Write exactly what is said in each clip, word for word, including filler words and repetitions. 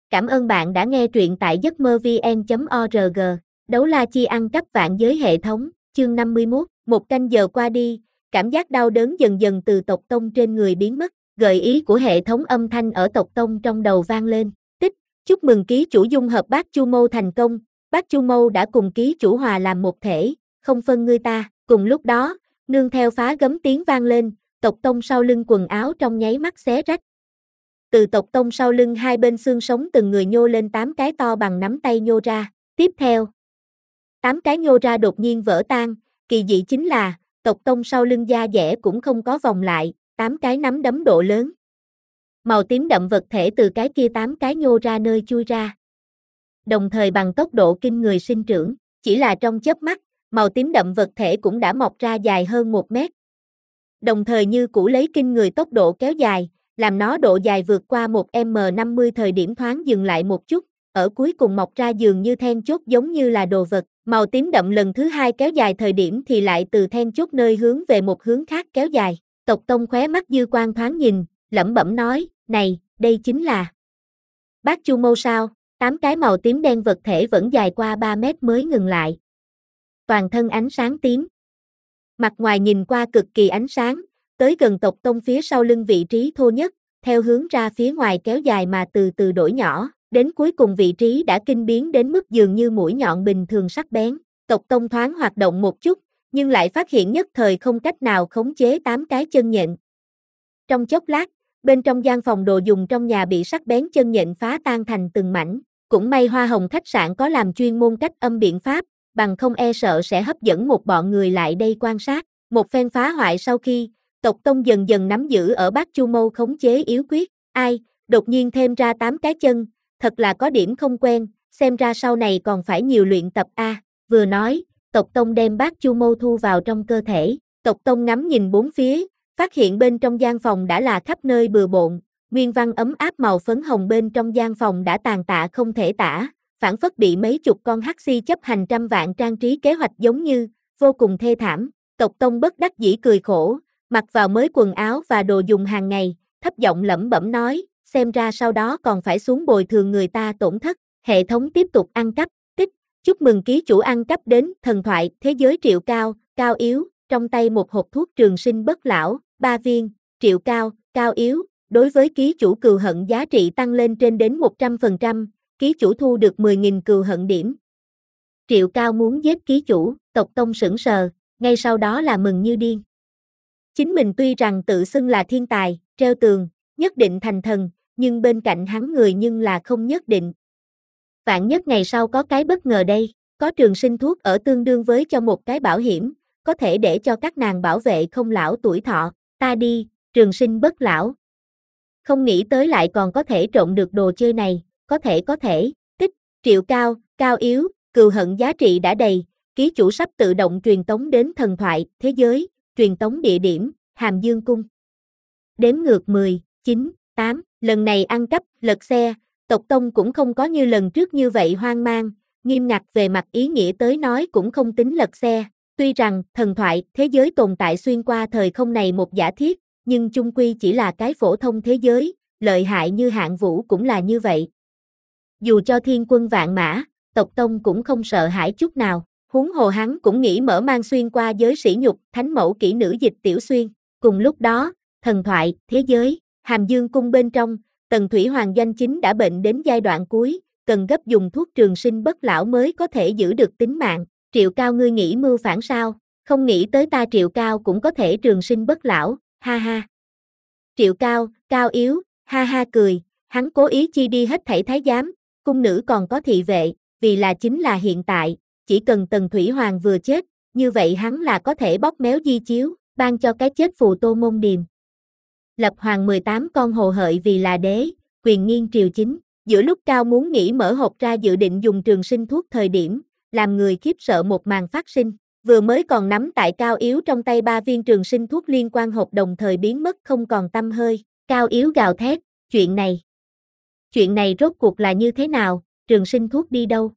Cảm ơn bạn đã nghe truyện tại giấc mơ vn chấm org. Đấu la chi ăn cắp vạn giới hệ thống, chương năm mươi mốt, một canh giờ qua đi, cảm giác đau đớn dần dần từ tộc tông trên người biến mất, gợi ý của hệ thống âm thanh ở tộc tông trong đầu vang lên. Tích, chúc mừng ký chủ dung hợp bát chu mâu thành công, bát chu mâu đã cùng ký chủ hòa làm một thể, không phân ngươi ta. Cùng lúc đó, nương theo phá gấm tiếng vang lên, tộc tông sau lưng quần áo trong nháy mắt xé rách. Từ tộc tông sau lưng hai bên xương sống từng người nhô lên tám cái to bằng nắm tay nhô ra. Tiếp theo, tám cái nhô ra đột nhiên vỡ tan, kỳ dị chính là, tộc tông sau lưng da dẻ cũng không có vòng lại, tám cái nắm đấm độ lớn. Màu tím đậm vật thể từ cái kia tám cái nhô ra nơi chui ra. Đồng thời bằng tốc độ kinh người sinh trưởng, chỉ là trong chớp mắt, màu tím đậm vật thể cũng đã mọc ra dài hơn một mét. Đồng thời như cũ lấy kinh người tốc độ kéo dài, làm nó độ dài vượt qua một mét năm mươi thời điểm thoáng dừng lại một chút, ở cuối cùng mọc ra dường như then chốt giống như là đồ vật. Màu tím đậm lần thứ hai kéo dài thời điểm thì lại từ then chốt nơi hướng về một hướng khác kéo dài. Tộc tông khóe mắt dư quang thoáng nhìn, lẩm bẩm nói, này, đây chính là bát chu mâu sao? Tám cái màu tím đen vật thể vẫn dài qua ba mét mới ngừng lại. Toàn thân ánh sáng tím. Mặt ngoài nhìn qua cực kỳ ánh sáng, tới gần tộc tông phía sau lưng vị trí thô nhất, theo hướng ra phía ngoài kéo dài mà từ từ đổi nhỏ, đến cuối cùng vị trí đã kinh biến đến mức dường như mũi nhọn bình thường sắc bén. Tộc tông thoáng hoạt động một chút, nhưng lại phát hiện nhất thời không cách nào khống chế tám cái chân nhện. Trong chốc lát, bên trong gian phòng đồ dùng trong nhà bị sắc bén chân nhện phá tan thành từng mảnh. Cũng may Hoa Hồng khách sạn có làm chuyên môn cách âm biện pháp, bằng không e sợ sẽ hấp dẫn một bọn người lại đây quan sát. Một phen phá hoại sau khi, tộc tông dần dần nắm giữ ở bát chu mâu khống chế yếu quyết. Ai, đột nhiên thêm ra tám cái chân, thật là có điểm không quen, xem ra sau này còn phải nhiều luyện tập a. À, vừa nói, tộc tông đem bát chu mâu thu vào trong cơ thể. Tộc tông ngắm nhìn bốn phía, phát hiện bên trong gian phòng đã là khắp nơi bừa bộn. Nguyên văn ấm áp màu phấn hồng bên trong gian phòng đã tàn tạ không thể tả, phản phất bị mấy chục con hắc xi chấp hành trăm vạn trang trí kế hoạch giống như, vô cùng thê thảm. Tộc tông bất đắc dĩ cười khổ, mặc vào mới quần áo và đồ dùng hàng ngày, thấp giọng lẩm bẩm nói, xem ra sau đó còn phải xuống bồi thường người ta tổn thất. Hệ thống tiếp tục ăn cắp. Tích, chúc mừng ký chủ ăn cắp đến thần thoại thế giới Triệu Cao, Cao Yếu, trong tay một hộp thuốc trường sinh bất lão, ba viên, Triệu Cao, Cao Yếu. Đối với ký chủ cừu hận giá trị tăng lên trên đến một trăm phần trăm, ký chủ thu được mười nghìn cừu hận điểm. Triệu Cao muốn giết ký chủ, tộc tông sững sờ, ngay sau đó là mừng như điên. Chính mình tuy rằng tự xưng là thiên tài, treo tường, nhất định thành thần, nhưng bên cạnh hắn người nhưng là không nhất định. Vạn nhất ngày sau có cái bất ngờ đây, có trường sinh thuốc ở tương đương với cho một cái bảo hiểm, có thể để cho các nàng bảo vệ không lão tuổi thọ, ta đi, trường sinh bất lão. Không nghĩ tới lại còn có thể trộn được đồ chơi này, có thể có thể. Tích, Triệu Cao, Cao Yếu, cừu hận giá trị đã đầy, ký chủ sắp tự động truyền tống đến thần thoại, thế giới, truyền tống địa điểm, Hàm Dương Cung. Đếm ngược mười, chín, tám, lần này ăn cắp, lật xe, tộc tông cũng không có như lần trước như vậy hoang mang, nghiêm ngặt về mặt ý nghĩa tới nói cũng không tính lật xe. Tuy rằng, thần thoại, thế giới tồn tại xuyên qua thời không này một giả thiết, nhưng chung quy chỉ là cái phổ thông thế giới, lợi hại như Hạng Vũ cũng là như vậy. Dù cho thiên quân vạn mã, tộc tông cũng không sợ hãi chút nào, huống hồ hắn cũng nghĩ mở mang xuyên qua giới sỉ nhục, thánh mẫu kỹ nữ dịch tiểu xuyên. Cùng lúc đó, thần thoại, thế giới, Hàm Dương Cung bên trong, Tần Thủy Hoàng doanh chính đã bệnh đến giai đoạn cuối, cần gấp dùng thuốc trường sinh bất lão mới có thể giữ được tính mạng. Triệu Cao ngươi nghĩ mưu phản sao, không nghĩ tới ta Triệu Cao cũng có thể trường sinh bất lão. Ha ha. Triệu Cao, Cao Yếu, ha ha cười, hắn cố ý chi đi hết thảy thái giám, cung nữ còn có thị vệ, vì là chính là hiện tại, chỉ cần Tần Thủy Hoàng vừa chết, như vậy hắn là có thể bóp méo di chiếu, ban cho cái chết phù Tô Môn Điềm. Lập hoàng mười tám con hồ hợi vì là đế, quyền nghiêng triều chính, giữa lúc Cao muốn nghĩ mở hộp ra dự định dùng trường sinh thuốc thời điểm, làm người khiếp sợ một màn phát sinh. Vừa mới còn nắm tại Cao Yếu trong tay ba viên trường sinh thuốc liên quan hộp đồng thời biến mất không còn tăm hơi. Cao Yếu gào thét, chuyện này. Chuyện này rốt cuộc là như thế nào, trường sinh thuốc đi đâu?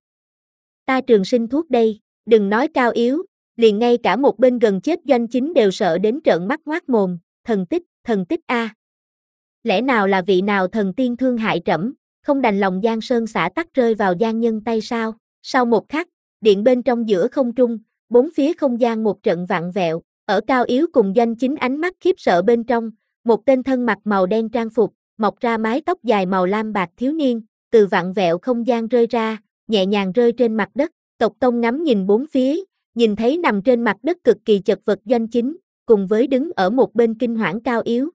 Ta trường sinh thuốc đây, đừng nói Cao Yếu, liền ngay cả một bên gần chết doanh chính đều sợ đến trợn mắt ngoác mồm, thần tích, thần tích a. Lẽ nào là vị nào thần tiên thương hại trẫm, không đành lòng Giang Sơn xã tắc rơi vào gian nhân tay sao? Sau một khắc, điện bên trong giữa không trung, bốn phía không gian một trận vặn vẹo, ở Cao Yếu cùng Doanh Chính ánh mắt khiếp sợ bên trong, một tên thân mặc màu đen trang phục, mọc ra mái tóc dài màu lam bạc thiếu niên, từ vặn vẹo không gian rơi ra, nhẹ nhàng rơi trên mặt đất. Tộc Tông ngắm nhìn bốn phía, nhìn thấy nằm trên mặt đất cực kỳ chật vật Doanh Chính, cùng với đứng ở một bên kinh hoảng Cao Yếu.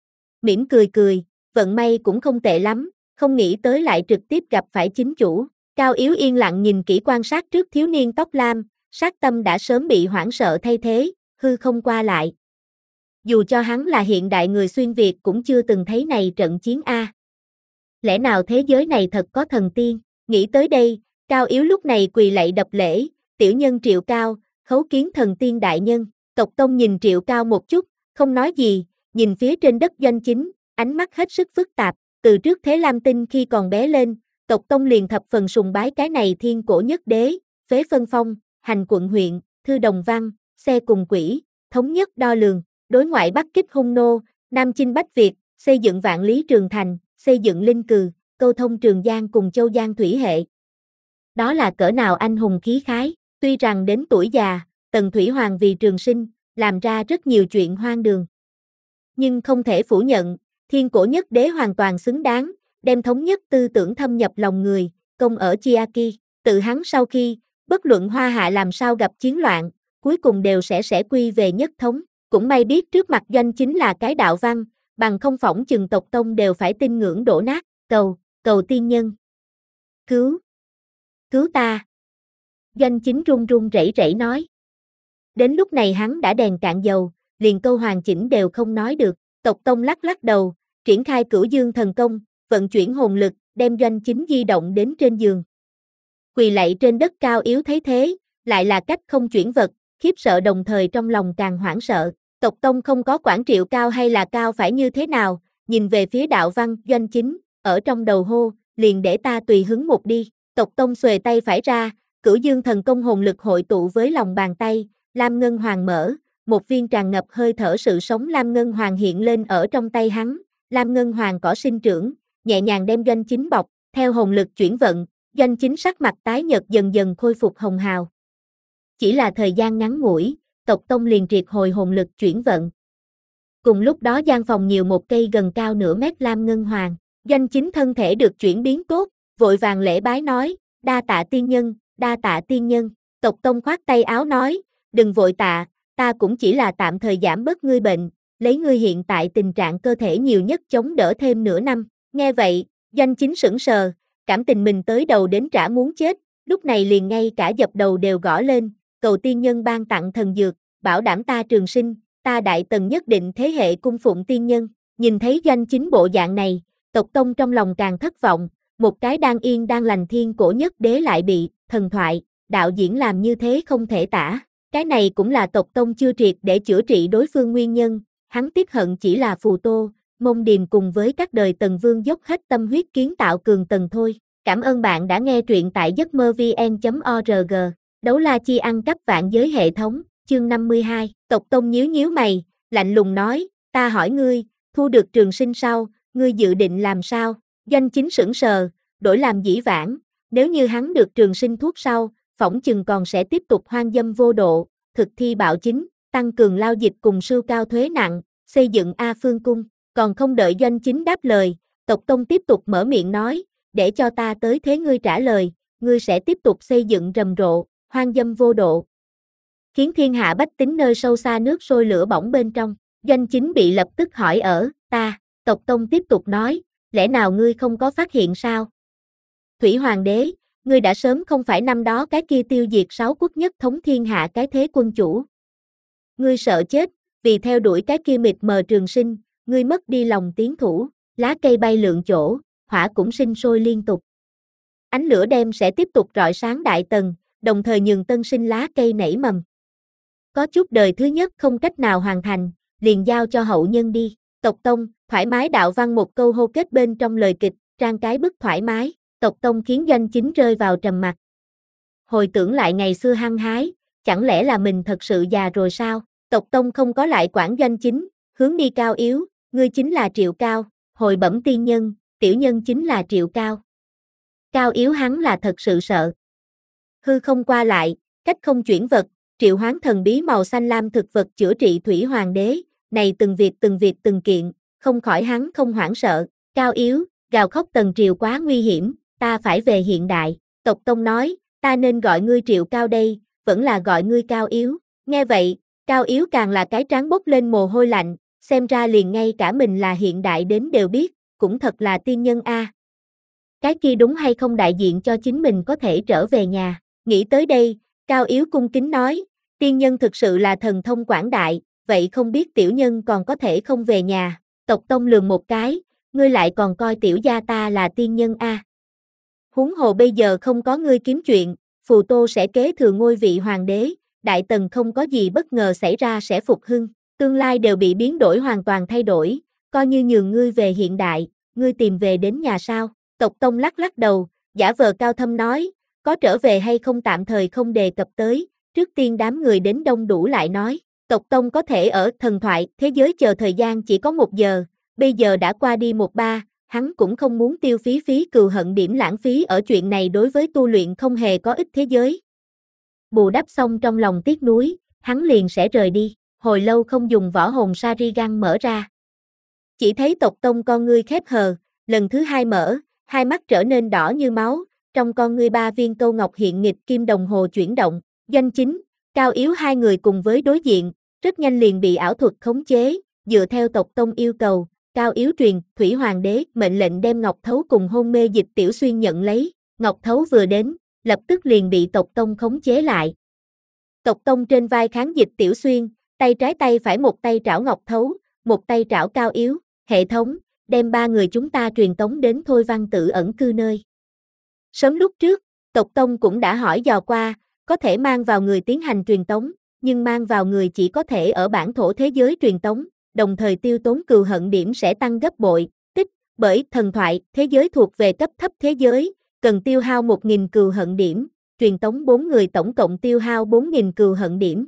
Mỉm cười cười, vận may cũng không tệ lắm, không nghĩ tới lại trực tiếp gặp phải chính chủ. Cao Yếu yên lặng nhìn kỹ quan sát trước thiếu niên tóc lam, sát tâm đã sớm bị hoảng sợ thay thế, hư không qua lại. Dù cho hắn là hiện đại người xuyên Việt cũng chưa từng thấy này trận chiến A. Lẽ nào thế giới này thật có thần tiên? Nghĩ tới đây, Cao Yếu lúc này quỳ lạy đập lễ, tiểu nhân Triệu Cao, khấu kiến thần tiên đại nhân. Tộc Tông nhìn Triệu Cao một chút, không nói gì, nhìn phía trên đất Doanh Chính, ánh mắt hết sức phức tạp. Từ trước Thế Lam Tinh khi còn bé lên, Tộc Tông liền thập phần sùng bái cái này thiên cổ nhất đế, phế phân phong, hành quận huyện, thư đồng văn, xe cùng quỷ, thống nhất đo lường, đối ngoại bắc kích hung nô, nam chinh bách Việt, xây dựng vạn lý trường thành, xây dựng linh cừ, câu thông Trường Giang cùng Châu Giang thủy hệ. Đó là cỡ nào anh hùng khí khái, tuy rằng đến tuổi già, Tần Thủy Hoàng vì trường sinh, làm ra rất nhiều chuyện hoang đường. Nhưng không thể phủ nhận, thiên cổ nhất đế hoàn toàn xứng đáng, đem thống nhất tư tưởng thâm nhập lòng người, công ở Chiaki, tự hắn sau khi, bất luận Hoa Hạ làm sao gặp chiến loạn, cuối cùng đều sẽ sẽ quy về nhất thống, cũng may biết trước mặt Doanh Chính là cái đạo văn, bằng không phỏng chừng Tộc Tông đều phải tin ngưỡng đổ nát, cầu, cầu tiên nhân. Cứu, cứu ta. Doanh Chính run run rẩy rẩy nói. Đến lúc này hắn đã đèn cạn dầu, liền câu hoàn chỉnh đều không nói được, Tộc Tông lắc lắc đầu, triển khai Cửu Dương thần công, vận chuyển hồn lực, đem Doanh Chính di động đến trên giường. Quỳ lạy trên đất Cao Yếu thấy thế, lại là cách không chuyển vật, khiếp sợ đồng thời trong lòng càng hoảng sợ. Tộc Tông không có quản Triệu Cao hay là Cao phải như thế nào, nhìn về phía đạo văn Doanh Chính, ở trong đầu hô, liền để ta tùy hứng một đi. Tộc Tông xuề tay phải ra, Cửu Dương thần công hồn lực hội tụ với lòng bàn tay, Lam Ngân Hoàng mở, một viên tràn ngập hơi thở sự sống Lam Ngân Hoàng hiện lên ở trong tay hắn, Lam Ngân Hoàng cỏ sinh trưởng, nhẹ nhàng đem Doanh Chính bọc, theo hồn lực chuyển vận, Doanh Chính sắc mặt tái nhợt dần dần khôi phục hồng hào. Chỉ là thời gian ngắn ngủi, Tộc Tông liền triệt hồi hồn lực chuyển vận. Cùng lúc đó gian phòng nhiều một cây gần cao nửa mét Lam Ngân Hoàng, Doanh Chính thân thể được chuyển biến tốt, vội vàng lễ bái nói, đa tạ tiên nhân, đa tạ tiên nhân. Tộc Tông khoát tay áo nói, đừng vội tạ, ta cũng chỉ là tạm thời giảm bớt ngươi bệnh, lấy ngươi hiện tại tình trạng cơ thể nhiều nhất chống đỡ thêm nửa năm. Nghe vậy, Doanh Chính sững sờ, cảm tình mình tới đầu đến trả muốn chết, lúc này liền ngay cả dập đầu đều gõ lên, cầu tiên nhân ban tặng thần dược, bảo đảm ta trường sinh, ta Đại Tần nhất định thế hệ cung phụng tiên nhân. Nhìn thấy Doanh Chính bộ dạng này, Tộc Tông trong lòng càng thất vọng, một cái đang yên đang lành thiên cổ nhất đế lại bị thần thoại, đạo diễn làm như thế không thể tả. Cái này cũng là Tộc Tông chưa triệt để chữa trị đối phương nguyên nhân, hắn tiếc hận chỉ là Phù Tô, Mông Điềm cùng với các đời Tần Vương dốc hết tâm huyết kiến tạo cường Tần thôi. Cảm ơn bạn đã nghe truyện tại giấc mơ vn chấm org. Đấu la chi ăn cắp vạn giới hệ thống, chương năm mươi hai. Tộc Tông nhíu nhíu mày, lạnh lùng nói, ta hỏi ngươi, thu được trường sinh sau, ngươi dự định làm sao? Doanh Chính sững sờ, đổi làm dĩ vãng, nếu như hắn được trường sinh thuốc sau, phỏng chừng còn sẽ tiếp tục hoang dâm vô độ, thực thi bạo chính, tăng cường lao dịch cùng sưu cao thuế nặng, xây dựng A Phương Cung. Còn không đợi Doanh Chính đáp lời, Tộc Tông tiếp tục mở miệng nói, để cho ta tới thế ngươi trả lời, ngươi sẽ tiếp tục xây dựng rầm rộ, hoang dâm vô độ, khiến thiên hạ bách tính nơi sâu xa nước sôi lửa bỏng bên trong. Doanh Chính bị lập tức hỏi ở, ta, Tộc Tông tiếp tục nói, lẽ nào ngươi không có phát hiện sao? Thủy Hoàng đế, ngươi đã sớm không phải năm đó cái kia tiêu diệt sáu quốc nhất thống thiên hạ cái thế quân chủ. Ngươi sợ chết, vì theo đuổi cái kia mịt mờ trường sinh, ngươi mất đi lòng tiến thủ, lá cây bay lượn chỗ, hỏa cũng sinh sôi liên tục. Ánh lửa đem sẽ tiếp tục rọi sáng Đại Tần, đồng thời nhường tân sinh lá cây nảy mầm. Có chút đời thứ nhất không cách nào hoàn thành, liền giao cho hậu nhân đi. Tộc Tông, thoải mái đạo văn một câu hô kết bên trong lời kịch, trang cái bức thoải mái. Tộc Tông khiến Doanh Chính rơi vào trầm mặc. Hồi tưởng lại ngày xưa hăng hái, chẳng lẽ là mình thật sự già rồi sao? Tộc Tông không có lại quản Doanh Chính, hướng đi Cao Yếu, ngươi chính là Triệu Cao, hồi bẩm tiên nhân, tiểu nhân chính là Triệu Cao. Cao Yếu hắn là thật sự sợ. Hư không qua lại, cách không chuyển vật, triệu hoán thần bí màu xanh lam thực vật chữa trị thủy hoàng đế, này từng việc từng việc từng kiện, không khỏi hắn không hoảng sợ. Cao Yếu, gào khóc Tần Triều quá nguy hiểm, ta phải về hiện đại. Tộc Tông nói, ta nên gọi ngươi Triệu Cao đây, vẫn là gọi ngươi Cao Yếu. Nghe vậy, Cao Yếu càng là cái trán bốc lên mồ hôi lạnh, xem ra liền ngay cả mình là hiện đại đến đều biết, cũng thật là tiên nhân a. À. Cái kia đúng hay không đại diện cho chính mình có thể trở về nhà. Nghĩ tới đây, Cao Yếu cung kính nói, tiên nhân thực sự là thần thông quảng đại, vậy không biết tiểu nhân còn có thể không về nhà. Tộc Tông lườm một cái, ngươi lại còn coi tiểu gia ta là tiên nhân a. À. Huống hồ bây giờ không có ngươi kiếm chuyện, Phù Tô sẽ kế thừa ngôi vị hoàng đế, Đại Tần không có gì bất ngờ xảy ra sẽ phục hưng, tương lai đều bị biến đổi hoàn toàn thay đổi, coi như nhường ngươi về hiện đại, ngươi tìm về đến nhà sao? Tộc Tông lắc lắc đầu, giả vờ cao thâm nói, có trở về hay không tạm thời không đề cập tới, trước tiên đám người đến đông đủ lại nói, Tộc Tông có thể ở thần thoại thế giới chờ thời gian chỉ có một giờ, bây giờ đã qua đi một ba, hắn cũng không muốn tiêu phí phí cừu hận điểm lãng phí ở chuyện này đối với tu luyện không hề có ích thế giới. Bù đắp xong trong lòng tiếc nuối, hắn liền sẽ rời đi, hồi lâu không dùng võ hồn Sharingan mở ra. Chỉ thấy Tộc Tông con ngươi khép hờ, lần thứ hai mở, hai mắt trở nên đỏ như máu, trong con ngươi ba viên câu ngọc hiện nghịch kim đồng hồ chuyển động, Doanh Chính, Cao Yếu hai người cùng với đối diện, rất nhanh liền bị ảo thuật khống chế, dựa theo Tộc Tông yêu cầu, Cao Yếu truyền, Thủy Hoàng đế mệnh lệnh đem Ngọc Thấu cùng hôn mê Dịch Tiểu Xuyên nhận lấy, Ngọc Thấu vừa đến, lập tức liền bị Tộc Tông khống chế lại. Tộc Tông trên vai kháng Dịch Tiểu Xuyên, tay trái tay phải một tay trảo Ngọc Thấu, một tay trảo Cao Yếu, hệ thống, đem ba người chúng ta truyền tống đến Thôi Văn Tử ẩn cư nơi. Sớm lúc trước, Tộc Tông cũng đã hỏi dò qua, có thể mang vào người tiến hành truyền tống, nhưng mang vào người chỉ có thể ở bản thổ thế giới truyền tống, đồng thời tiêu tốn cừu hận điểm sẽ tăng gấp bội, tích, bởi thần thoại, thế giới thuộc về cấp thấp thế giới, cần tiêu hao một nghìn cừu hận điểm, truyền tống bốn người tổng cộng tiêu hao bốn nghìn cừu hận điểm.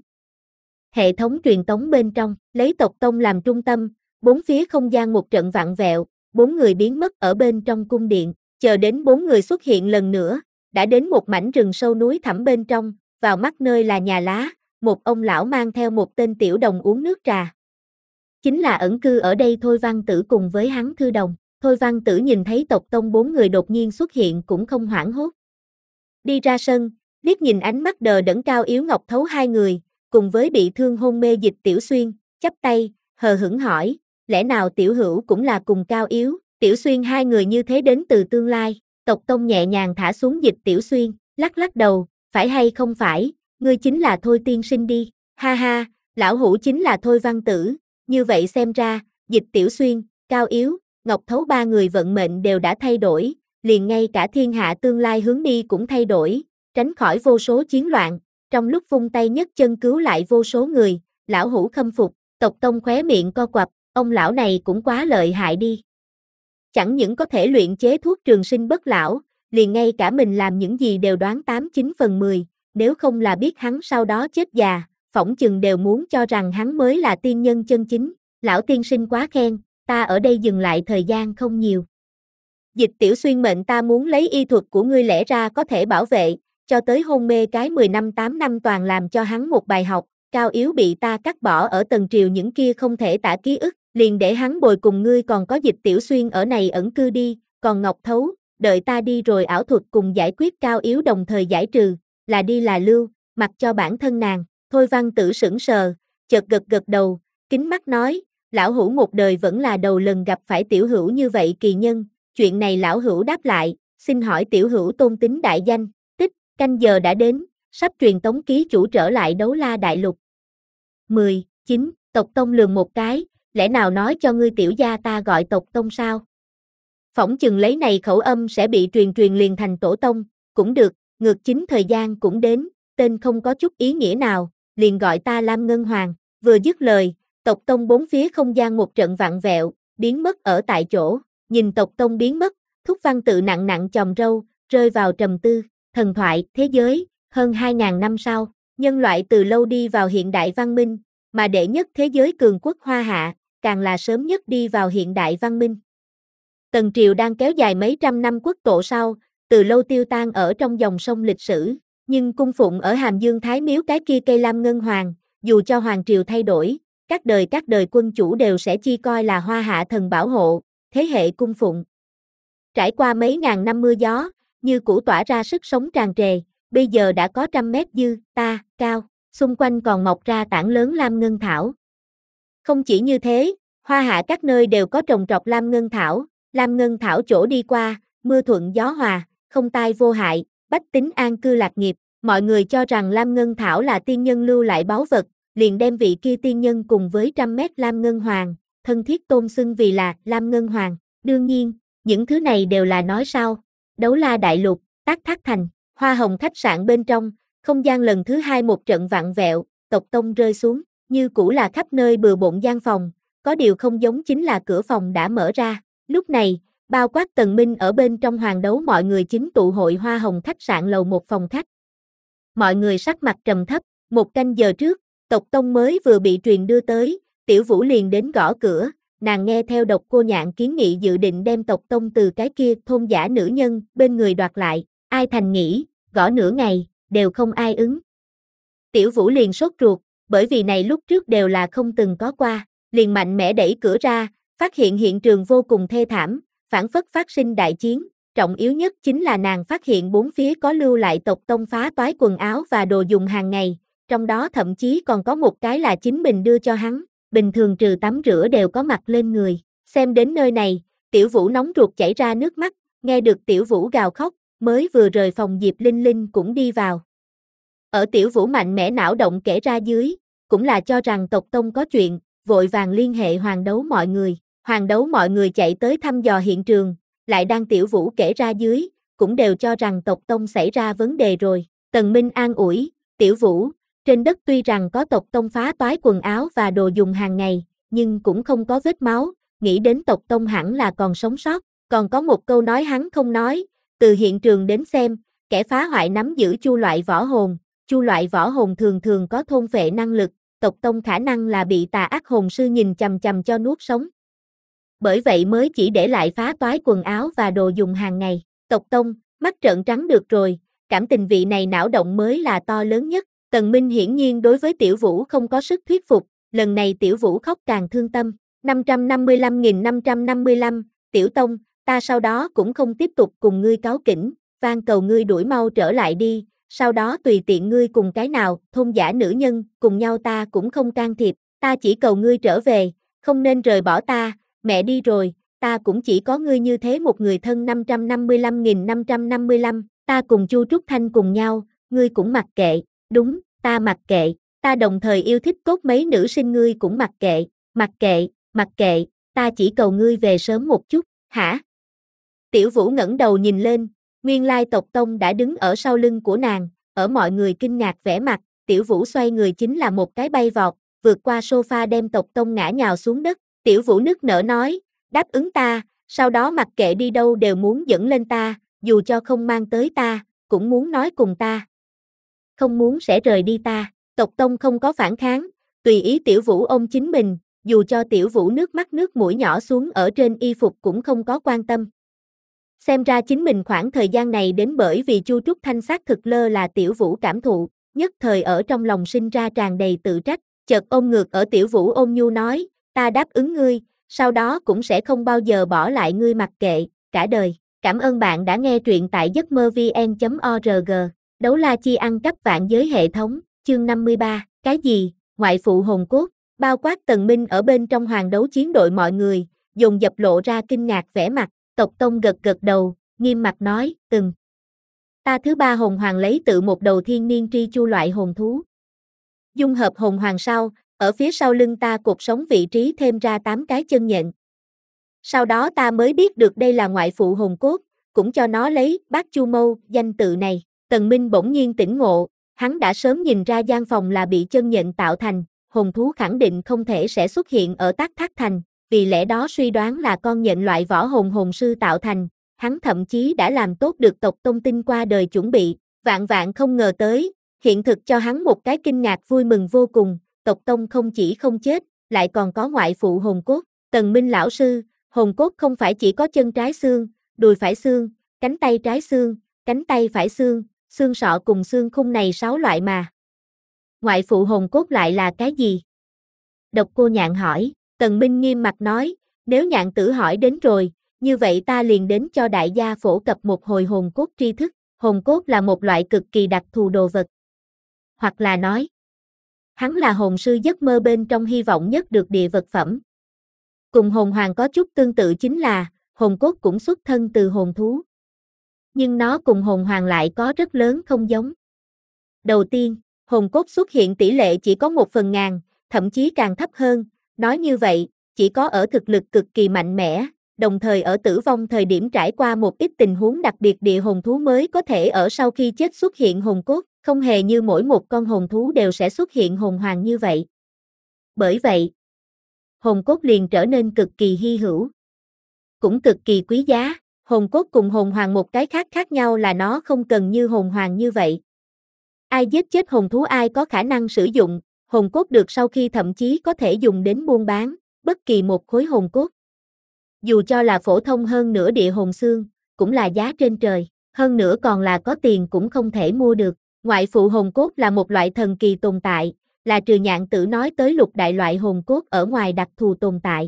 Hệ thống truyền tống bên trong, lấy Tộc Tông làm trung tâm, bốn phía không gian một trận vặn vẹo, bốn người biến mất ở bên trong cung điện, chờ đến bốn người xuất hiện lần nữa, đã đến một mảnh rừng sâu núi thẳm bên trong, vào mắt nơi là nhà lá, một ông lão mang theo một tên tiểu đồng uống nước trà. Chính là ẩn cư ở đây Thôi Văn Tử cùng với hắn thư đồng. Thôi Văn Tử nhìn thấy Tộc Tông bốn người đột nhiên xuất hiện cũng không hoảng hốt. Đi ra sân, liếc nhìn ánh mắt đờ đẫn Cao Yếu Ngọc Thấu hai người, cùng với bị thương hôn mê Dịch Tiểu Xuyên, chắp tay, hờ hững hỏi, lẽ nào Tiểu Hữu cũng là cùng Cao Yếu, Tiểu Xuyên hai người như thế đến từ tương lai. Tộc Tông nhẹ nhàng thả xuống Dịch Tiểu Xuyên, lắc lắc đầu, phải hay không phải, ngươi chính là Thôi tiên sinh đi, ha ha, lão hữu chính là Thôi Văn Tử, như vậy xem ra, Dịch Tiểu Xuyên, Cao Yếu, Ngọc Thấu ba người vận mệnh đều đã thay đổi, liền ngay cả thiên hạ tương lai hướng đi cũng thay đổi, tránh khỏi vô số chiến loạn, trong lúc vung tay nhấc chân cứu lại vô số người, lão hữu khâm phục. Tộc Tông khóe miệng co quặp, ông lão này cũng quá lợi hại đi. Chẳng những có thể luyện chế thuốc trường sinh bất lão, liền ngay cả mình làm những gì đều đoán tám chín phần mười, nếu không là biết hắn sau đó chết già, phỏng chừng đều muốn cho rằng hắn mới là tiên nhân chân chính. Lão tiên sinh quá khen, ta ở đây dừng lại thời gian không nhiều. Dịch Tiểu Xuyên mệnh ta muốn lấy y thuật của ngươi lẽ ra có thể bảo vệ, cho tới hôn mê cái mười năm tám năm toàn làm cho hắn một bài học. Cao Yếu bị ta cắt bỏ ở Tần Triều những kia không thể tả ký ức, liền để hắn bồi cùng ngươi, còn có Dịch Tiểu Xuyên ở này ẩn cư đi, còn Ngọc Thấu, đợi ta đi rồi ảo thuật cùng giải quyết Cao Yếu đồng thời giải trừ, là đi là lưu, mặc cho bản thân nàng. Thôi Văn Tử sững sờ, chợt gật gật đầu, kính mắt nói, lão hữu một đời vẫn là đầu lần gặp phải tiểu hữu như vậy kỳ nhân, chuyện này lão hữu đáp lại, xin hỏi tiểu hữu tôn tính đại danh, tích, canh giờ đã đến, sắp truyền tống ký chủ trở lại Đấu La Đại Lục. mười, chín, Tộc Tông lườm một cái, lẽ nào nói cho ngươi tiểu gia ta gọi Tộc Tông sao? Phỏng chừng lấy này khẩu âm sẽ bị truyền truyền liền thành tổ tông, cũng được, ngược chính thời gian cũng đến, tên không có chút ý nghĩa nào, liền gọi ta Lam Ngân Hoàng. Vừa dứt lời, Tộc Tông bốn phía không gian một trận vặn vẹo, biến mất ở tại chỗ, nhìn Tộc Tông biến mất, Thúc Văn Tự nặng nặng chòm râu, rơi vào trầm tư. Thần thoại, thế giới, hơn hai ngàn năm sau, nhân loại từ lâu đi vào hiện đại văn minh, mà đệ nhất thế giới cường quốc Hoa Hạ, càng là sớm nhất đi vào hiện đại văn minh. Tần triều đang kéo dài mấy trăm năm quốc tộ sau, từ lâu tiêu tan ở trong dòng sông lịch sử, nhưng cung phụng ở Hàm Dương Thái Miếu cái kia cây Lam Ngân Hoàng, dù cho hoàng triều thay đổi, các đời các đời quân chủ đều sẽ chi coi là Hoa Hạ thần bảo hộ, thế hệ cung phụng. Trải qua mấy ngàn năm mưa gió, như cũ tỏa ra sức sống tràn trề, bây giờ đã có trăm mét dư, ta, cao, xung quanh còn mọc ra tảng lớn Lam Ngân Thảo. Không chỉ như thế, Hoa Hạ các nơi đều có trồng trọt Lam Ngân Thảo, Lam Ngân Thảo chỗ đi qua, mưa thuận gió hòa, không tai vô hại, bách tính an cư lạc nghiệp, mọi người cho rằng Lam Ngân Thảo là tiên nhân lưu lại báu vật, liền đem vị kia tiên nhân cùng với trăm mét Lam Ngân Hoàng, thân thiết tôn xưng vì là Lam Ngân Hoàng. Đương nhiên, những thứ này đều là nói sau. Đấu La Đại Lục, Tác Thác Thành, Hoa Hồng khách sạn bên trong, không gian lần thứ hai một trận vặn vẹo, tộc tông rơi xuống, như cũ là khắp nơi bừa bộn gian phòng, có điều không giống chính là cửa phòng đã mở ra. Lúc này, bao quát Tần Minh ở bên trong hoàng đấu mọi người chính tụ hội Hoa Hồng khách sạn lầu một phòng khách. Mọi người sắc mặt trầm thấp, một canh giờ trước, tộc tông mới vừa bị truyền đưa tới, Tiểu Vũ liền đến gõ cửa, nàng nghe theo Độc Cô Nhạn kiến nghị dự định đem tộc tông từ cái kia thôn giả nữ nhân bên người đoạt lại, ai thành nghĩ, gõ nửa ngày, đều không ai ứng. Tiểu Vũ liền sốt ruột, bởi vì này lúc trước đều là không từng có qua, liền mạnh mẽ đẩy cửa ra, phát hiện hiện trường vô cùng thê thảm, phản phất phát sinh đại chiến, trọng yếu nhất chính là nàng phát hiện bốn phía có lưu lại tộc tông phá toái quần áo và đồ dùng hàng ngày, trong đó thậm chí còn có một cái là chính mình đưa cho hắn, bình thường trừ tắm rửa đều có mặc lên người. Xem đến nơi này, Tiểu Vũ nóng ruột chảy ra nước mắt, nghe được Tiểu Vũ gào khóc, mới vừa rời phòng Diệp Linh Linh cũng đi vào. Ở Tiểu Vũ mạnh mẽ não động kể ra dưới, cũng là cho rằng tộc tông có chuyện, vội vàng liên hệ hoàng đấu mọi người. Hoàng đấu mọi người chạy tới thăm dò hiện trường, lại đang Tiểu Vũ kể ra dưới, cũng đều cho rằng tộc tông xảy ra vấn đề rồi. Tần Minh an ủi, Tiểu Vũ, trên đất tuy rằng có tộc tông phá toái quần áo và đồ dùng hàng ngày, nhưng cũng không có vết máu, nghĩ đến tộc tông hẳn là còn sống sót. Còn có một câu nói hắn không nói, từ hiện trường đến xem, kẻ phá hoại nắm giữ chu loại võ hồn, chu loại võ hồn thường thường có thôn phệ năng lực, tộc tông khả năng là bị tà ác hồn sư nhìn chằm chằm cho nuốt sống. Bởi vậy mới chỉ để lại phá toái quần áo và đồ dùng hàng ngày. Tộc tông, mắt trợn trắng được rồi, cảm tình vị này não động mới là to lớn nhất. Tần Minh hiển nhiên đối với Tiểu Vũ không có sức thuyết phục, lần này Tiểu Vũ khóc càng thương tâm. năm trăm năm mươi lăm nghìn năm trăm năm mươi lăm, Tiểu Tông, ta sau đó cũng không tiếp tục cùng ngươi cáo kỉnh, van cầu ngươi đuổi mau trở lại đi, sau đó tùy tiện ngươi cùng cái nào, thôn giả nữ nhân, cùng nhau ta cũng không can thiệp, ta chỉ cầu ngươi trở về, không nên rời bỏ ta, mẹ đi rồi, ta cũng chỉ có ngươi như thế một người thân. Năm trăm năm mươi lăm nghìn năm trăm năm mươi lăm, ta cùng Chu Trúc Thanh cùng nhau, ngươi cũng mặc kệ, đúng, ta mặc kệ, ta đồng thời yêu thích cốt mấy nữ sinh ngươi cũng mặc kệ, mặc kệ, mặc kệ, ta chỉ cầu ngươi về sớm một chút, hả? Tiểu Vũ ngẩng đầu nhìn lên, nguyên lai tộc tông đã đứng ở sau lưng của nàng, ở mọi người kinh ngạc vẻ mặt, Tiểu Vũ xoay người chính là một cái bay vọt, vượt qua sofa đem tộc tông ngã nhào xuống đất. Tiểu Vũ nức nở nói, đáp ứng ta, sau đó mặc kệ đi đâu đều muốn dẫn lên ta, dù cho không mang tới ta, cũng muốn nói cùng ta. Không muốn sẽ rời đi ta. Tộc tông không có phản kháng, tùy ý Tiểu Vũ ôm chính mình, dù cho Tiểu Vũ nước mắt nước mũi nhỏ xuống ở trên y phục cũng không có quan tâm. Xem ra chính mình khoảng thời gian này đến bởi vì Chu Trúc Thanh xác thực lơ là Tiểu Vũ cảm thụ, nhất thời ở trong lòng sinh ra tràn đầy tự trách, chợt ôm ngược ở Tiểu Vũ ôn nhu nói, ta đáp ứng ngươi, sau đó cũng sẽ không bao giờ bỏ lại ngươi mặc kệ, cả đời. Cảm ơn bạn đã nghe truyện tại giấc mơ vn chấm org. Đấu la chi ăn cắp vạn giới hệ thống, chương năm mươi ba, cái gì, ngoại phụ hồn cốt, bao quát Tần Minh ở bên trong hoàng đấu chiến đội mọi người, dồn dập lộ ra kinh ngạc vẻ mặt, tộc tông gật gật đầu, nghiêm mặt nói, từng. Ta thứ ba hồn hoàng lấy tự một đầu thiên niên tri chu loại hồn thú. Dung hợp hồn hoàng sau, ở phía sau lưng ta cột sống vị trí thêm ra tám cái chân nhện. Sau đó ta mới biết được đây là ngoại phụ hồn cốt, cũng cho nó lấy Bát Chu Mâu danh tự này. Tần Minh bỗng nhiên tỉnh ngộ, hắn đã sớm nhìn ra gian phòng là bị chân nhện tạo thành, hồn thú khẳng định không thể sẽ xuất hiện ở Tác Thác Thành, vì lẽ đó suy đoán là con nhện loại võ hồn hồn sư tạo thành, hắn thậm chí đã làm tốt được tộc tông tinh qua đời chuẩn bị, vạn vạn không ngờ tới, hiện thực cho hắn một cái kinh ngạc vui mừng vô cùng, tộc tông không chỉ không chết, lại còn có ngoại phụ hồn cốt. Tần Minh lão sư, Hồn cốt không phải chỉ có chân trái xương, đùi phải xương, cánh tay trái xương, cánh tay phải xương, xương sọ cùng xương khung này sáu loại mà. Ngoại phụ hồn cốt lại là cái gì? Độc Cô Nhạn hỏi. Tần Minh nghiêm mặt nói, nếu Nhạn tử hỏi đến rồi, như vậy ta liền đến cho đại gia phổ cập một hồi hồn cốt tri thức. Hồn cốt là một loại cực kỳ đặc thù đồ vật. Hoặc là nói, hắn là hồn sư giấc mơ bên trong hy vọng nhất được địa vật phẩm. Cùng hồn hoàng có chút tương tự chính là, hồn cốt cũng xuất thân từ hồn thú. Nhưng nó cùng hồn hoàng lại có rất lớn không giống. Đầu tiên, hồn cốt xuất hiện tỷ lệ chỉ có một phần ngàn, thậm chí càng thấp hơn. Nói như vậy, chỉ có ở thực lực cực kỳ mạnh mẽ, đồng thời ở tử vong thời điểm trải qua một ít tình huống đặc biệt địa hồn thú mới có thể ở sau khi chết xuất hiện hồn cốt, không hề như mỗi một con hồn thú đều sẽ xuất hiện hồn hoàng như vậy. Bởi vậy, hồn cốt liền trở nên cực kỳ hy hữu, cũng cực kỳ quý giá. Hồn cốt cùng hồn hoàng một cái khác khác nhau là nó không cần như hồn hoàng như vậy. Ai giết chết hồn thú ai có khả năng sử dụng, hồn cốt được sau khi thậm chí có thể dùng đến buôn bán, bất kỳ một khối hồn cốt. Dù cho là phổ thông hơn nữa địa hồn xương, cũng là giá trên trời, hơn nữa còn là có tiền cũng không thể mua được. Ngoại phụ hồn cốt là một loại thần kỳ tồn tại, là trừ Nhạn tử nói tới lục đại loại hồn cốt ở ngoài đặc thù tồn tại.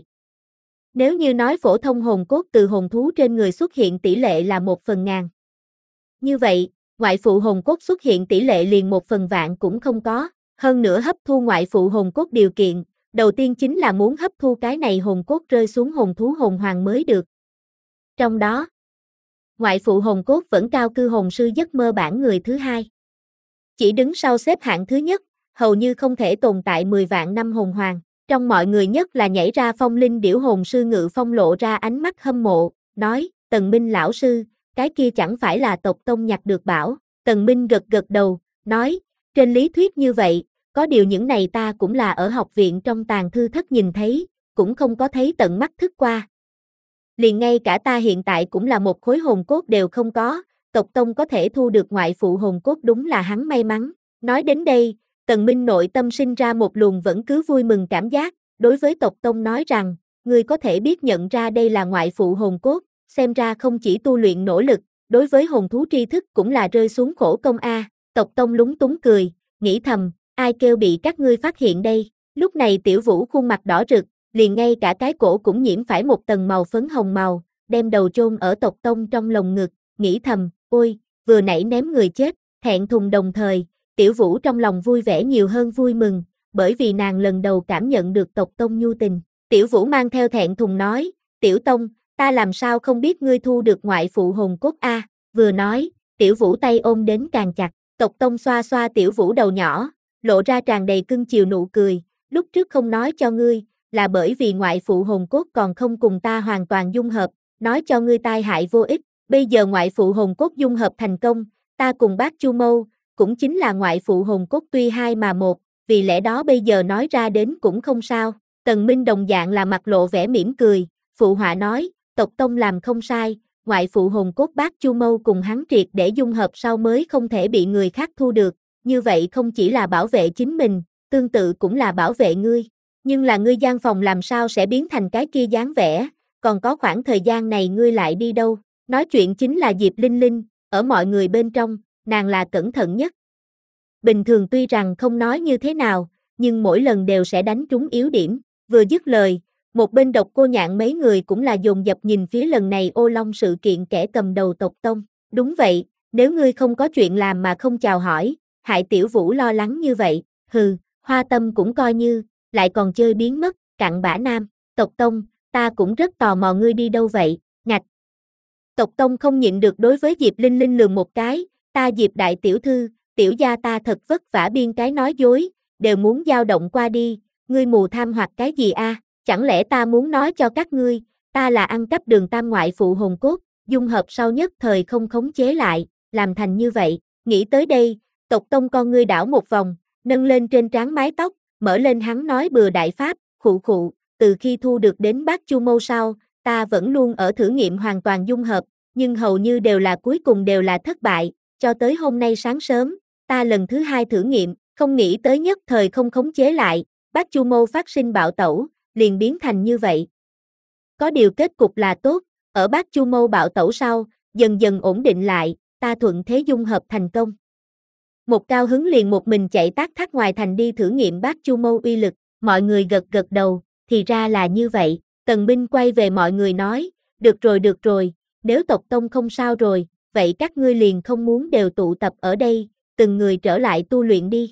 Nếu như nói phổ thông hồn cốt từ hồn thú trên người xuất hiện tỷ lệ là một phần ngàn. Như vậy, ngoại phụ hồn cốt xuất hiện tỷ lệ liền một phần vạn cũng không có. Hơn nữa hấp thu ngoại phụ hồn cốt điều kiện, đầu tiên chính là muốn hấp thu cái này hồn cốt rơi xuống hồn thú hồn hoàng mới được. Trong đó, ngoại phụ hồn cốt vẫn cao cư hồn sư giấc mơ bản người thứ hai. Chỉ đứng sau xếp hạng thứ nhất, hầu như không thể tồn tại mười vạn năm hồn hoàng. Trong mọi người nhất là nhảy ra phong linh điểu hồn sư Ngự Phong lộ ra ánh mắt hâm mộ, nói, Tần Minh lão sư, cái kia chẳng phải là tộc tông nhặt được bảo. Tần Minh gật gật đầu, nói, trên lý thuyết như vậy, có điều những này ta cũng là ở học viện trong tàng thư thất nhìn thấy, cũng không có thấy tận mắt thức qua. Liền ngay cả ta hiện tại cũng là một khối hồn cốt đều không có, tộc tông có thể thu được ngoại phụ hồn cốt đúng là hắn may mắn. Nói đến đây, Tần Minh nội tâm sinh ra một luồng vẫn cứ vui mừng cảm giác, đối với tộc tông nói rằng, ngươi có thể biết nhận ra đây là ngoại phụ hồn cốt, xem ra không chỉ tu luyện nỗ lực, đối với hồn thú tri thức cũng là rơi xuống khổ công a. Tộc tông lúng túng cười, nghĩ thầm, ai kêu bị các ngươi phát hiện đây. Lúc này Tiểu Vũ khuôn mặt đỏ rực, liền ngay cả cái cổ cũng nhiễm phải một tầng màu phấn hồng màu, đem đầu chôn ở tộc tông trong lồng ngực, nghĩ thầm, ôi, vừa nãy ném người chết, thẹn thùng đồng thời, Tiểu Vũ trong lòng vui vẻ nhiều hơn vui mừng, bởi vì nàng lần đầu cảm nhận được tộc tông nhu tình. Tiểu Vũ mang theo thẹn thùng nói, Tiểu Tông, ta làm sao không biết ngươi thu được ngoại phụ hồn cốt a? Vừa nói, Tiểu Vũ tay ôm đến càng chặt, tộc tông xoa xoa Tiểu Vũ đầu nhỏ, lộ ra tràn đầy cưng chiều nụ cười, lúc trước không nói cho ngươi, là bởi vì ngoại phụ hồn cốt còn không cùng ta hoàn toàn dung hợp, nói cho ngươi tai hại vô ích, bây giờ ngoại phụ hồn cốt dung hợp thành công, ta cùng bác Chu Mâu, cũng chính là ngoại phụ hồn cốt tuy hai mà một, vì lẽ đó bây giờ nói ra đến cũng không sao. Tần Minh đồng dạng là mặt lộ vẻ mỉm cười, phụ họa nói, tộc tông làm không sai, ngoại phụ hồn cốt bác Chu Mâu cùng hắn triệt để dung hợp sau mới không thể bị người khác thu được, như vậy không chỉ là bảo vệ chính mình, tương tự cũng là bảo vệ ngươi. Nhưng là ngươi gian phòng làm sao sẽ biến thành cái kia dáng vẻ, còn có khoảng thời gian này ngươi lại đi đâu? Nói chuyện chính là Diệp Linh Linh, ở mọi người bên trong, nàng là cẩn thận nhất. Bình thường tuy rằng không nói như thế nào, nhưng mỗi lần đều sẽ đánh trúng yếu điểm. Vừa dứt lời, một bên Độc Cô Nhạn mấy người cũng là dồn dập nhìn phía lần này Ô Long sự kiện kẻ cầm đầu tộc tông. Đúng vậy, nếu ngươi không có chuyện làm mà không chào hỏi, hại Tiểu Vũ lo lắng như vậy, hừ, Hoa Tâm cũng coi như, lại còn chơi biến mất, cặn bã nam, tộc tông, ta cũng rất tò mò ngươi đi đâu vậy, ngạch. Tộc tông không nhịn được đối với Diệp Linh Linh lườm một cái, ta Diệp đại tiểu thư, tiểu gia ta thật vất vả biên cái nói dối, đều muốn dao động qua đi, ngươi mù tham hoặc cái gì a? Chẳng lẽ ta muốn nói cho các ngươi, ta là ăn cắp đường tam ngoại phụ hồn cốt, dung hợp sau nhất thời không khống chế lại, làm thành như vậy, nghĩ tới đây, tộc tông con ngươi đảo một vòng, nâng lên trên trán mái tóc, mở lên hắn nói bừa đại pháp, khụ khụ, từ khi thu được đến bác Chu Mâu sau, ta vẫn luôn ở thử nghiệm hoàn toàn dung hợp, nhưng hầu như đều là cuối cùng đều là thất bại, cho tới hôm nay sáng sớm, ta lần thứ hai thử nghiệm, không nghĩ tới nhất thời không khống chế lại, bác Chu Mâu phát sinh bạo tẩu, liền biến thành như vậy. có điều kết cục là tốt, ở Bát Chu Mâu bạo tẩu sau, dần dần ổn định lại, ta thuận thế dung hợp thành công. Một cao hứng liền một mình chạy tác thác ngoài thành đi thử nghiệm Bát Chu Mâu uy lực, mọi người gật gật đầu, thì ra là như vậy. Tần Minh quay về mọi người nói, được rồi được rồi, nếu tộc tông không sao rồi, vậy các ngươi liền không muốn đều tụ tập ở đây, từng người trở lại tu luyện đi.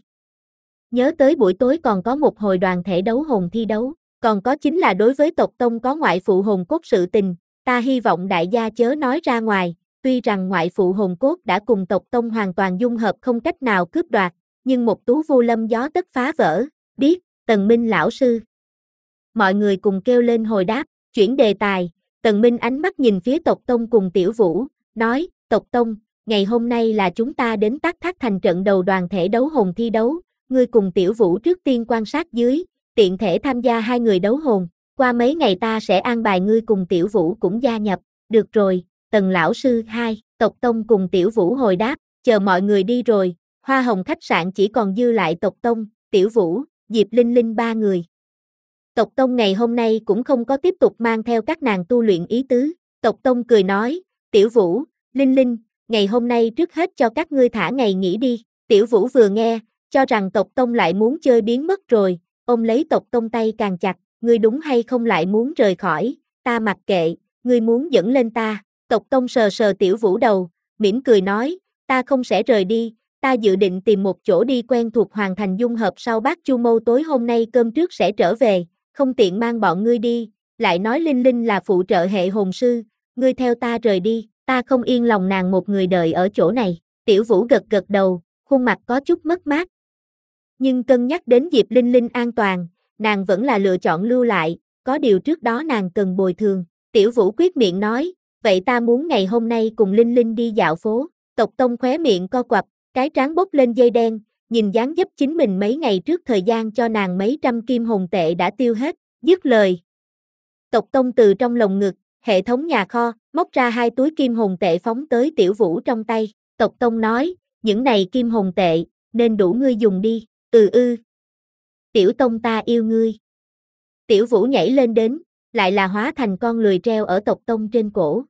Nhớ tới buổi tối còn có một hồi đoàn thể đấu hồn thi đấu, còn có chính là đối với tộc tông có ngoại phụ hồn cốt sự tình, ta hy vọng đại gia chớ nói ra ngoài, tuy rằng ngoại phụ hồn cốt đã cùng tộc tông hoàn toàn dung hợp không cách nào cướp đoạt, nhưng một tú vô lâm gió tất phá vỡ, biết, Tần Minh lão sư. Mọi người cùng kêu lên hồi đáp, chuyển đề tài, Tần Minh ánh mắt nhìn phía tộc tông cùng Tiểu Vũ, nói, tộc tông, ngày hôm nay là chúng ta đến Tác Thác thành trận đầu đoàn thể đấu hồn thi đấu, ngươi cùng Tiểu Vũ trước tiên quan sát dưới, tiện thể tham gia hai người đấu hồn, qua mấy ngày ta sẽ an bài ngươi cùng Tiểu Vũ cũng gia nhập, được rồi, Tần lão sư hai, tộc tông cùng Tiểu Vũ hồi đáp, chờ mọi người đi rồi, Hoa Hồng khách sạn chỉ còn dư lại tộc tông, Tiểu Vũ, Diệp Linh Linh ba người. Tộc tông ngày hôm nay cũng không có tiếp tục mang theo các nàng tu luyện ý tứ, tộc tông cười nói, Tiểu Vũ, Linh Linh, ngày hôm nay trước hết cho các ngươi thả ngày nghỉ đi, Tiểu Vũ vừa nghe, cho rằng tộc tông lại muốn chơi biến mất rồi, ôm lấy tộc tông tay càng chặt, ngươi đúng hay không lại muốn rời khỏi, ta mặc kệ, ngươi muốn dẫn lên ta, tộc tông sờ sờ Tiểu Vũ đầu, mỉm cười nói, ta không sẽ rời đi, ta dự định tìm một chỗ đi quen thuộc hoàn thành dung hợp sau Bát Chu Mâu tối hôm nay cơm trước sẽ trở về, không tiện mang bọn ngươi đi, lại nói Linh Linh là phụ trợ hệ hồn sư, ngươi theo ta rời đi, ta không yên lòng nàng một người đợi ở chỗ này, Tiểu Vũ gật gật đầu, khuôn mặt có chút mất mát. Nhưng cân nhắc đến Diệp Linh Linh an toàn, nàng vẫn là lựa chọn lưu lại, có điều trước đó nàng cần bồi thường, Tiểu Vũ quyết miệng nói, vậy ta muốn ngày hôm nay cùng Linh Linh đi dạo phố, tộc tông khóe miệng co quặp, cái trán bốc lên dây đen, nhìn dáng dấp chính mình mấy ngày trước thời gian cho nàng mấy trăm kim hồn tệ đã tiêu hết, dứt lời. Tộc tông từ trong lồng ngực, hệ thống nhà kho, móc ra hai túi kim hồn tệ phóng tới Tiểu Vũ trong tay, tộc tông nói, những này kim hồn tệ, nên đủ ngươi dùng đi, ừ ư. Tiểu tông ta yêu ngươi. Tiểu Vũ nhảy lên đến, lại là hóa thành con lười treo ở tộc tông trên cổ.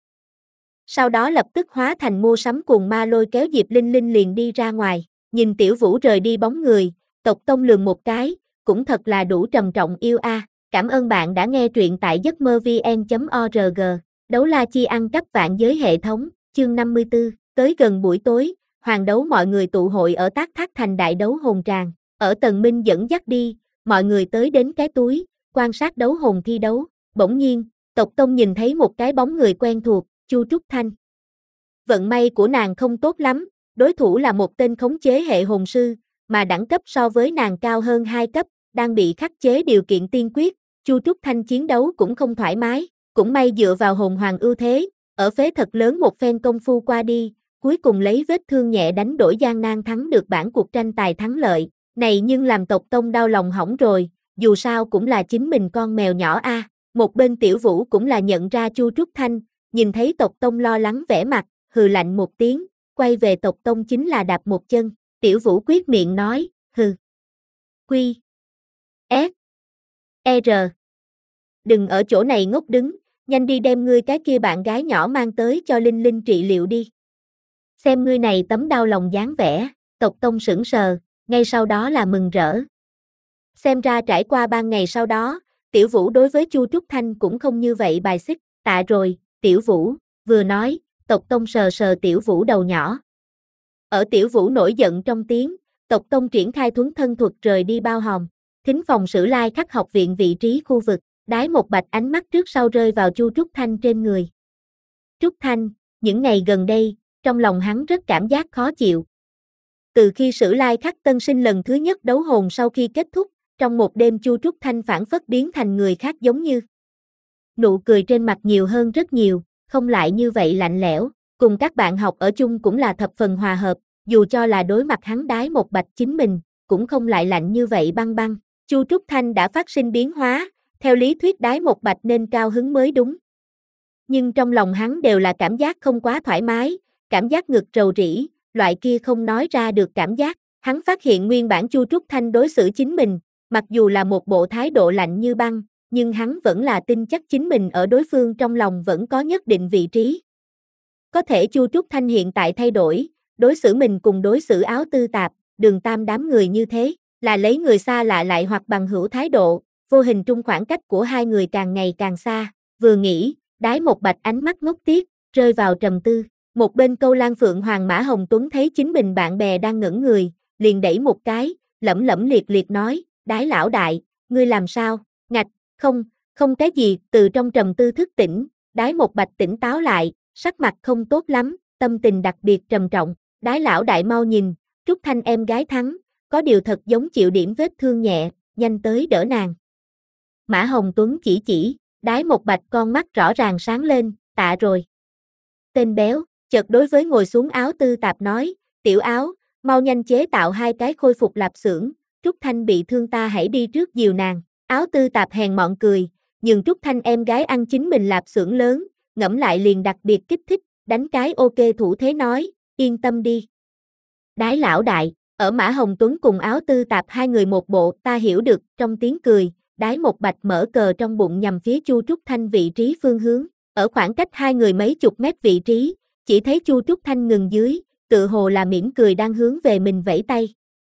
Sau đó lập tức hóa thành mua sắm cuồng ma lôi kéo Diệp Linh Linh liền đi ra ngoài, nhìn Tiểu Vũ rời đi bóng người, tộc tông lườm một cái, cũng thật là đủ trầm trọng yêu a. Cảm ơn bạn đã nghe truyện tại giấc mơ vn chấm org, đấu la chi ăn cắp vạn giới hệ thống, chương năm mươi tư, tới gần buổi tối, hoàng đấu mọi người tụ hội ở Tác Thác thành đại đấu hồn tràng, ở Tần Minh dẫn dắt đi, mọi người tới đến cái túi, quan sát đấu hồn thi đấu, bỗng nhiên, tộc tông nhìn thấy một cái bóng người quen thuộc, Chu Trúc Thanh. Vận may của nàng không tốt lắm, đối thủ là một tên khống chế hệ hồn sư, mà đẳng cấp so với nàng cao hơn hai cấp, đang bị khắc chế điều kiện tiên quyết, Chu Trúc Thanh chiến đấu cũng không thoải mái, cũng may dựa vào hồn hoàng ưu thế, ở phế thật lớn một phen công phu qua đi, cuối cùng lấy vết thương nhẹ đánh đổi gian nan thắng được bản cuộc tranh tài thắng lợi, này nhưng làm tộc tông đau lòng hỏng rồi, dù sao cũng là chính mình con mèo nhỏ a. Một bên Tiểu Vũ cũng là nhận ra Chu Trúc Thanh, nhìn thấy tộc tông lo lắng vẻ mặt, hừ lạnh một tiếng, quay về tộc tông chính là đạp một chân, Tiểu Vũ quyết miệng nói, hừ. Quy. S. R. Đừng ở chỗ này ngốc đứng, nhanh đi đem ngươi cái kia bạn gái nhỏ mang tới cho Linh Linh trị liệu đi. Xem ngươi này tấm đau lòng dáng vẻ, tộc tông sững sờ, ngay sau đó là mừng rỡ. Xem ra trải qua ba ngày sau đó, Tiểu Vũ đối với Chu Trúc Thanh cũng không như vậy bài xích, tạ rồi, Tiểu Vũ, vừa nói, tộc tông sờ sờ Tiểu Vũ đầu nhỏ. Ở Tiểu Vũ nổi giận trong tiếng, tộc tông triển khai thuấn thân thuật rời đi bao hòm, thính phòng Sử Lai Khắc học viện vị trí khu vực, đái một bạch ánh mắt trước sau rơi vào Chu Trúc Thanh trên người. Trúc Thanh, những ngày gần đây, trong lòng hắn rất cảm giác khó chịu. Từ khi Sử Lai Khắc tân sinh lần thứ nhất đấu hồn sau khi kết thúc, trong một đêm Chu Trúc Thanh phản phất biến thành người khác giống như. Nụ cười trên mặt nhiều hơn rất nhiều, không lại như vậy lạnh lẽo, cùng các bạn học ở chung cũng là thập phần hòa hợp, dù cho là đối mặt hắn đái một bạch chính mình, cũng không lại lạnh như vậy băng băng. Chu Trúc Thanh đã phát sinh biến hóa, theo lý thuyết đái một bạch nên cao hứng mới đúng. Nhưng trong lòng hắn đều là cảm giác không quá thoải mái, cảm giác ngực rầu rĩ, loại kia không nói ra được cảm giác. Hắn phát hiện nguyên bản Chu Trúc Thanh đối xử chính mình, mặc dù là một bộ thái độ lạnh như băng, nhưng hắn vẫn là tin chắc chính mình ở đối phương trong lòng vẫn có nhất định vị trí. Có thể Chu Trúc Thanh hiện tại thay đổi, đối xử mình cùng đối xử Áo Tư Tạp, Đường Tam đám người như thế, là lấy người xa lạ lại hoặc bằng hữu thái độ, vô hình trung khoảng cách của hai người càng ngày càng xa, vừa nghĩ, Đái Một Bạch ánh mắt ngốc tiếc, rơi vào trầm tư. Một bên Câu Lan Phượng Hoàng Mã Hồng Tuấn thấy chính mình bạn bè đang ngẩn người, liền đẩy một cái, lẩm lẩm liệt liệt nói, Đái lão đại, ngươi làm sao, ngạch, không, không cái gì, từ trong trầm tư thức tỉnh, Đái Một Bạch tỉnh táo lại, sắc mặt không tốt lắm, tâm tình đặc biệt trầm trọng, Đái lão đại mau nhìn, Trúc Thanh em gái thắng, có điều thật giống chịu điểm vết thương nhẹ, nhanh tới đỡ nàng. Mã Hồng Tuấn chỉ chỉ, Đái Một Bạch con mắt rõ ràng sáng lên, tạ rồi. Tên béo, chợt đối với ngồi xuống Áo Tư Tạp nói, tiểu Áo, mau nhanh chế tạo hai cái khôi phục lạp xưởng, Trúc Thanh bị thương ta hãy đi trước dìu nàng. Áo Tư Tạp hèn mọn cười, nhưng Trúc Thanh em gái ăn chính mình lạp xưởng lớn, ngẫm lại liền đặc biệt kích thích, đánh cái ok thủ thế nói, yên tâm đi. Đái lão đại, ở Mã Hồng Tuấn cùng Áo Tư Tạp hai người một bộ, ta hiểu được, trong tiếng cười, Đái Một Bạch mở cờ trong bụng nhằm phía Chu Trúc Thanh vị trí phương hướng, ở khoảng cách hai người mấy chục mét vị trí, chỉ thấy Chu Trúc Thanh ngừng dưới, tự hồ là mỉm cười đang hướng về mình vẫy tay.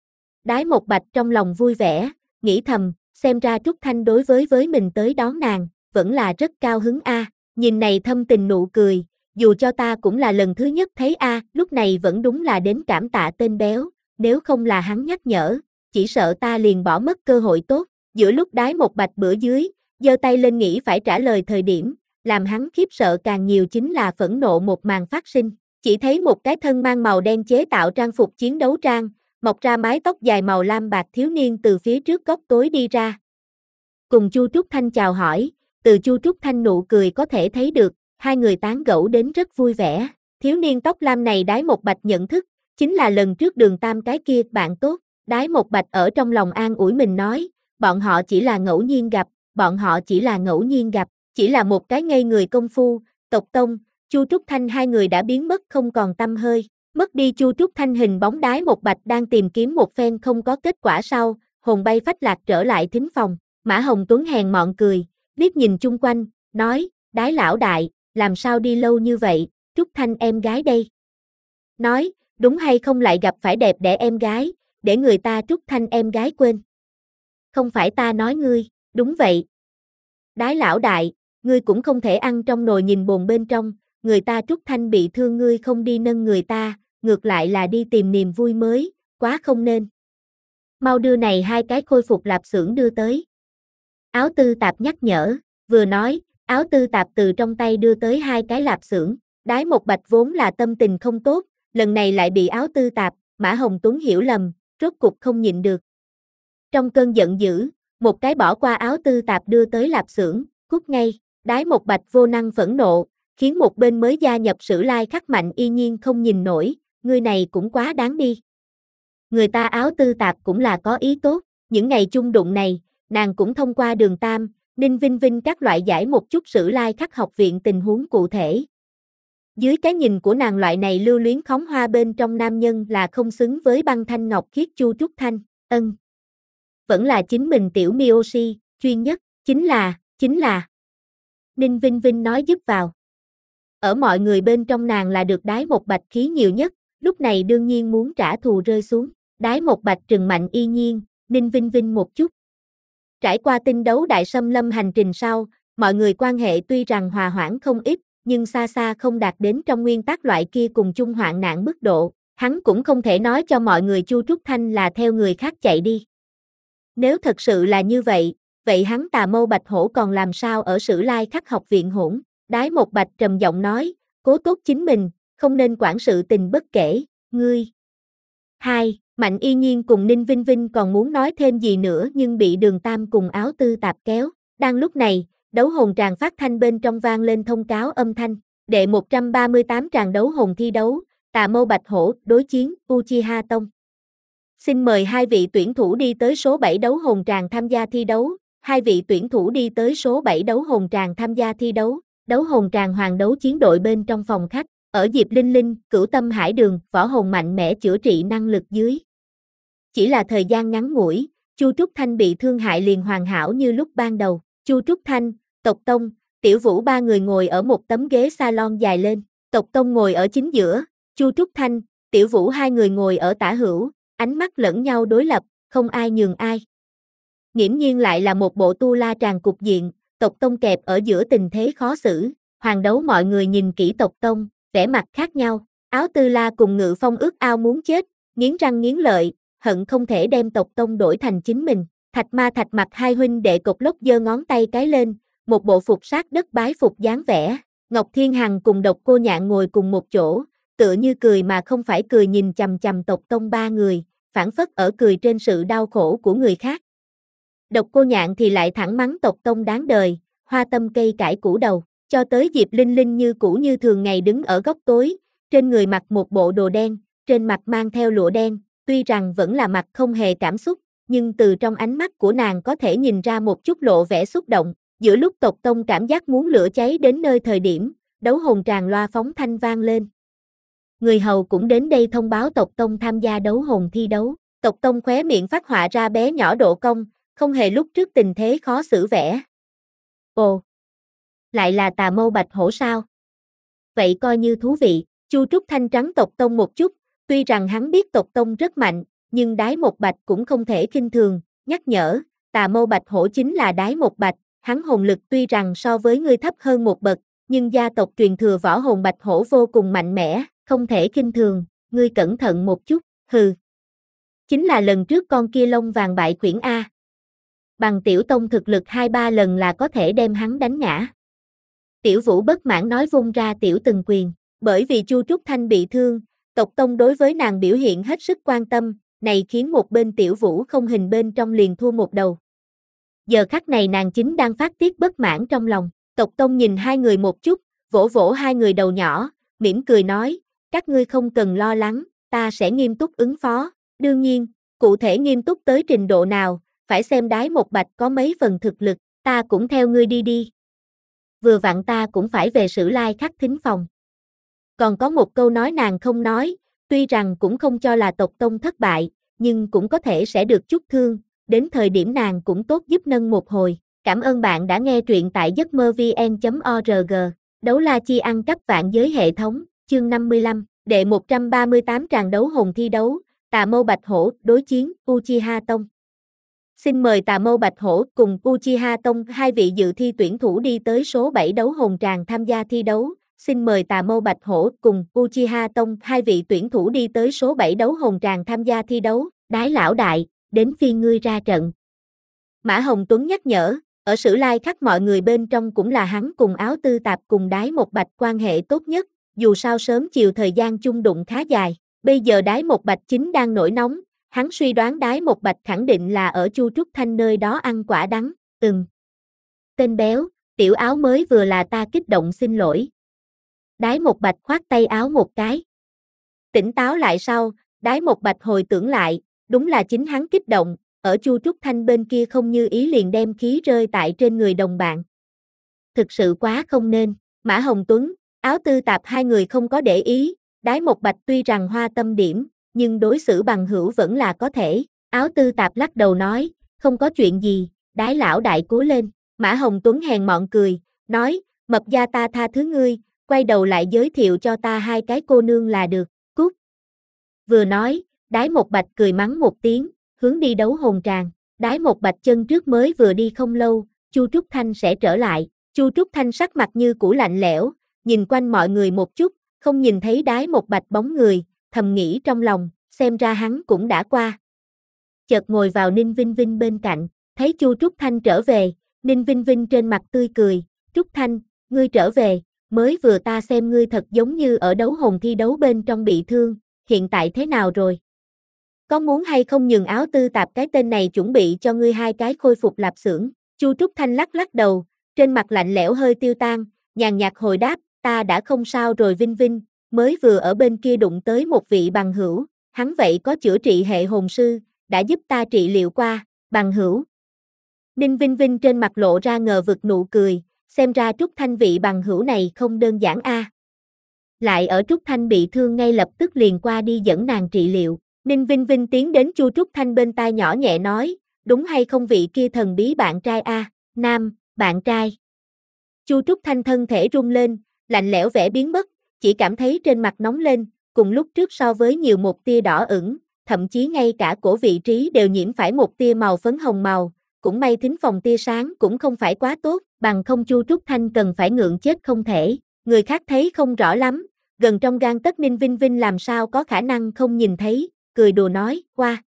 Đái Một Bạch trong lòng vui vẻ, nghĩ thầm, xem ra Trúc Thanh đối với với mình tới đón nàng, vẫn là rất cao hứng a. Nhìn này thâm tình nụ cười, dù cho ta cũng là lần thứ nhất thấy a, lúc này vẫn đúng là đến cảm tạ tên béo, nếu không là hắn nhắc nhở, chỉ sợ ta liền bỏ mất cơ hội tốt. Giữa lúc Đái Một Bạch bữa dưới, giơ tay lên nghĩ phải trả lời thời điểm, làm hắn khiếp sợ càng nhiều chính là phẫn nộ một màn phát sinh, chỉ thấy một cái thân mang màu đen chế tạo trang phục chiến đấu trang, mọc ra mái tóc dài màu lam bạc thiếu niên từ phía trước góc tối đi ra. Cùng Chu Trúc Thanh chào hỏi, từ Chu Trúc Thanh nụ cười có thể thấy được, hai người tán gẫu đến rất vui vẻ. Thiếu niên tóc lam này Đái Một Bạch nhận thức, chính là lần trước Đường Tam cái kia bạn tốt. Đái Một Bạch ở trong lòng an ủi mình nói, bọn họ chỉ là ngẫu nhiên gặp, bọn họ chỉ là ngẫu nhiên gặp, chỉ là một cái ngây người công phu, Tộc Tông, Chu Trúc Thanh hai người đã biến mất không còn tăm hơi. Mất đi Chu Trúc Thanh hình bóng Đái Một Bạch đang tìm kiếm một phen không có kết quả sau, hồn bay phách lạc trở lại thính phòng. Mã Hồng Tuấn hèn mọn cười, liếc nhìn chung quanh, nói, Đái lão đại, làm sao đi lâu như vậy, Trúc Thanh em gái đây. Nói, đúng hay không lại gặp phải đẹp đẽ em gái, để người ta Trúc Thanh em gái quên. Không phải ta nói ngươi, đúng vậy. Đái lão đại, ngươi cũng không thể ăn trong nồi nhìn bồn bên trong, người ta Trúc Thanh bị thương ngươi không đi nâng người ta, ngược lại là đi tìm niềm vui mới, quá không nên. Mau đưa này hai cái khôi phục lạp xưởng đưa tới. Áo Tư Tạp nhắc nhở, vừa nói, Áo Tư Tạp từ trong tay đưa tới hai cái lạp xưởng. Đái Một Bạch vốn là tâm tình không tốt, lần này lại bị Áo Tư Tạp, Mã Hồng Tuấn hiểu lầm, rốt cục không nhịn được. Trong cơn giận dữ, một cái bỏ qua Áo Tư Tạp đưa tới lạp xưởng, cút ngay. Đái Một Bạch vô năng phẫn nộ, khiến một bên mới gia nhập Sử Lai Khắc Mạnh y nhiên không nhìn nổi, người này cũng quá đáng đi. Người ta Áo Tư Tạp cũng là có ý tốt, những ngày chung đụng này, nàng cũng thông qua Đường Tam, Ninh Vinh Vinh các loại giải một chút Sử Lai Khắc học viện tình huống cụ thể. Dưới cái nhìn của nàng loại này lưu luyến khóm hoa bên trong nam nhân là không xứng với băng thanh ngọc khiết Chu Trúc Thanh, ân. Vẫn là chính mình tiểu Miyoshi, chuyên nhất, chính là, chính là. Ninh Vinh Vinh nói giúp vào. Ở mọi người bên trong nàng là được Đái Một Bạch khí nhiều nhất, lúc này đương nhiên muốn trả thù rơi xuống. Đái Một Bạch trừng mạnh y nhiên, Ninh Vinh Vinh một chút. Trải qua tinh đấu đại xâm lâm hành trình sau, mọi người quan hệ tuy rằng hòa hoãn không ít, nhưng xa xa không đạt đến trong nguyên tắc loại kia cùng chung hoạn nạn mức độ, hắn cũng không thể nói cho mọi người Chu Trúc Thanh là theo người khác chạy đi. Nếu thật sự là như vậy, vậy hắn Tà Mâu Bạch Hổ còn làm sao ở Sử Lai Khắc học viện hỗn? Đái Một Bạch trầm giọng nói, cố tốt chính mình, không nên quản sự tình bất kể, ngươi. Hai, Mạnh y nhiên cùng Ninh Vinh Vinh còn muốn nói thêm gì nữa nhưng bị Đường Tam cùng Áo Tư Tạp kéo. Đang lúc này, đấu hồn tràng phát thanh bên trong vang lên thông cáo âm thanh. Đệ một trăm ba mươi tám tràng đấu hồn thi đấu, Tà Mâu Bạch Hổ đối chiến Uchiha Tông. Xin mời hai vị tuyển thủ đi tới số bảy đấu hồn tràng tham gia thi đấu. Hai vị tuyển thủ đi tới số bảy đấu hồn tràng tham gia thi đấu. Đấu hồn tràng hoàng đấu chiến đội bên trong phòng khách. Ở Diệp Linh Linh, Cửu Tâm Hải Đường, võ hồn mạnh mẽ chữa trị năng lực dưới. Chỉ là thời gian ngắn ngủi, Chu Trúc Thanh bị thương hại liền hoàn hảo như lúc ban đầu. Chu Trúc Thanh, Tộc Tông, Tiểu Vũ ba người ngồi ở một tấm ghế salon dài lên. Tộc Tông ngồi ở chính giữa, Chu Trúc Thanh, Tiểu Vũ hai người ngồi ở tả hữu, ánh mắt lẫn nhau đối lập, không ai nhường ai. Nghiễm nhiên lại là một bộ tu la tràng cục diện, Tộc Tông kẹp ở giữa tình thế khó xử. Hoàng đấu mọi người nhìn kỹ Tộc Tông, vẻ mặt khác nhau. Áo Tư La cùng Ngự Phong ước ao muốn chết, nghiến răng nghiến lợi, hận không thể đem Tộc Tông đổi thành chính mình. Thạch Ma Thạch Mặt hai huynh đệ cộc lốc giơ ngón tay cái lên, một bộ phục sát đất bái phục dáng vẻ. Ngọc Thiên Hằng cùng Độc Cô Nhạn ngồi cùng một chỗ, tựa như cười mà không phải cười nhìn chằm chằm Tộc Tông ba người, phản phất ở cười trên sự đau khổ của người khác. Độc Cô Nhạn thì lại thẳng mắng Tộc Tông đáng đời, hoa tâm cây cải củ đầu, cho tới Diệp Linh Linh như cũ như thường ngày đứng ở góc tối, trên người mặc một bộ đồ đen, trên mặt mang theo lụa đen, tuy rằng vẫn là mặt không hề cảm xúc, nhưng từ trong ánh mắt của nàng có thể nhìn ra một chút lộ vẻ xúc động. Giữa lúc Tộc Tông cảm giác muốn lửa cháy đến nơi thời điểm, đấu hồn tràng loa phóng thanh vang lên. Người hầu cũng đến đây thông báo Tộc Tông tham gia đấu hồn thi đấu. Tộc Tông khóe miệng phát họa ra bé nhỏ độ cong, không hề lúc trước tình thế khó xử vẻ. Ồ, lại là Tà Mâu Bạch Hổ sao? Vậy coi như thú vị. Chu Trúc Thanh trắng Tộc Tông một chút, tuy rằng hắn biết Tộc Tông rất mạnh, nhưng Đái Một Bạch cũng không thể khinh thường, nhắc nhở, Tà Mâu Bạch Hổ chính là Đái Một Bạch, hắn hồn lực tuy rằng so với ngươi thấp hơn một bậc, nhưng gia tộc truyền thừa võ hồn Bạch Hổ vô cùng mạnh mẽ, không thể khinh thường, ngươi cẩn thận một chút, hừ. Chính là lần trước con kia lông vàng bại khuyển A. Bằng Tiểu Tông thực lực hai ba lần là có thể đem hắn đánh ngã. Tiểu Vũ bất mãn nói vung ra Tiểu Từng quyền, bởi vì Chu Trúc Thanh bị thương, Tộc Tông đối với nàng biểu hiện hết sức quan tâm, này khiến một bên Tiểu Vũ không hình bên trong liền thua một đầu. Giờ khắc này nàng chính đang phát tiết bất mãn trong lòng, Tộc Tông nhìn hai người một chút, vỗ vỗ hai người đầu nhỏ, mỉm cười nói, các ngươi không cần lo lắng, ta sẽ nghiêm túc ứng phó, đương nhiên, cụ thể nghiêm túc tới trình độ nào, phải xem Đái Một Bạch có mấy phần thực lực, ta cũng theo ngươi đi đi. Vừa vặn ta cũng phải về Sử Lai Khắc thính phòng. Còn có một câu nói nàng không nói, tuy rằng cũng không cho là Tộc Tông thất bại, nhưng cũng có thể sẽ được chút thương, đến thời điểm nàng cũng tốt giúp nâng một hồi. Cảm ơn bạn đã nghe truyện tại giấc mơ vn chấm org. Đấu la chi ăn cắp vạn giới hệ thống, chương năm mươi lăm, đệ một trăm ba mươi tám tràng đấu hồn thi đấu, Tà Mâu Bạch Hổ đối chiến Uchiha Tông. Xin mời Tà Mâu Bạch Hổ cùng Uchiha Tông hai vị dự thi tuyển thủ đi tới số bảy đấu hồn tràng tham gia thi đấu. Xin mời Tà Mâu Bạch Hổ cùng Uchiha Tông hai vị tuyển thủ đi tới số bảy đấu hồn tràng tham gia thi đấu. Đái lão đại, đến phiên ngươi ra trận. Mã Hồng Tuấn nhắc nhở, ở Sử Lai Khắc mọi người bên trong cũng là hắn cùng Áo Tư Tạp cùng Đái Một Bạch quan hệ tốt nhất, dù sao sớm chiều thời gian chung đụng khá dài, bây giờ Đái Một Bạch chính đang nổi nóng, hắn suy đoán Đái Một Bạch khẳng định là ở Chu Trúc Thanh nơi đó ăn quả đắng, ừm. Tên béo, tiểu Áo mới vừa là ta kích động xin lỗi. Đái Một Bạch khoát tay Áo một cái. Tỉnh táo lại sau, Đái Một Bạch hồi tưởng lại, đúng là chính hắn kích động, ở Chu Trúc Thanh bên kia không như ý liền đem khí rơi tại trên người đồng bạn. Thực sự quá không nên, Mã Hồng Tuấn, Áo Tư Tạp hai người không có để ý, Đái Một Bạch tuy rằng hoa tâm điểm, nhưng đối xử bằng hữu vẫn là có thể. Áo Tư Tạp lắc đầu nói, không có chuyện gì, Đái lão đại cố lên. Mã Hồng Tuấn hèn mọn cười, nói, mập gia ta tha thứ ngươi, quay đầu lại giới thiệu cho ta hai cái cô nương là được, cút. Vừa nói, Đái Một Bạch cười mắng một tiếng, hướng đi đấu hồn tràng. Đái Một Bạch chân trước mới vừa đi không lâu, Chu Trúc Thanh sẽ trở lại. Chu Trúc Thanh sắc mặt như cũ lạnh lẽo, nhìn quanh mọi người một chút, không nhìn thấy Đái Một Bạch bóng người, thầm nghĩ trong lòng, xem ra hắn cũng đã qua. Chợt ngồi vào Ninh Vinh Vinh bên cạnh, thấy Chu Trúc Thanh trở về, Ninh Vinh Vinh trên mặt tươi cười, Trúc Thanh, ngươi trở về, mới vừa ta xem ngươi thật giống như ở đấu hồn thi đấu bên trong bị thương, hiện tại thế nào rồi? Có muốn hay không nhường Áo Tư Tạp cái tên này chuẩn bị cho ngươi hai cái khôi phục lạp xưởng? Chu Trúc Thanh lắc lắc đầu, trên mặt lạnh lẽo hơi tiêu tan, nhàn nhạt hồi đáp, ta đã không sao rồi Vinh Vinh, mới vừa ở bên kia đụng tới một vị bằng hữu, hắn vậy có chữa trị hệ hồn sư, đã giúp ta trị liệu qua, bằng hữu. Ninh Vinh Vinh trên mặt lộ ra ngờ vực nụ cười, xem ra Trúc Thanh vị bằng hữu này không đơn giản a. À. Lại ở Trúc Thanh bị thương ngay lập tức liền qua đi dẫn nàng trị liệu. Ninh Vinh Vinh tiến đến Chu Trúc Thanh bên tai nhỏ nhẹ nói, đúng hay không vị kia thần bí bạn trai a? À? Nam, bạn trai. Chu Trúc Thanh thân thể rung lên, lạnh lẽo vẻ biến mất, chỉ cảm thấy trên mặt nóng lên, cùng lúc trước so với nhiều một tia đỏ ửng, thậm chí ngay cả cổ vị trí đều nhiễm phải một tia màu phấn hồng màu, cũng may thính phòng tia sáng cũng không phải quá tốt, bằng không Chu Trúc Thanh cần phải ngượng chết không thể, người khác thấy không rõ lắm, gần trong gang tấc Ninh Vinh Vinh làm sao có khả năng không nhìn thấy, cười đùa nói, qua.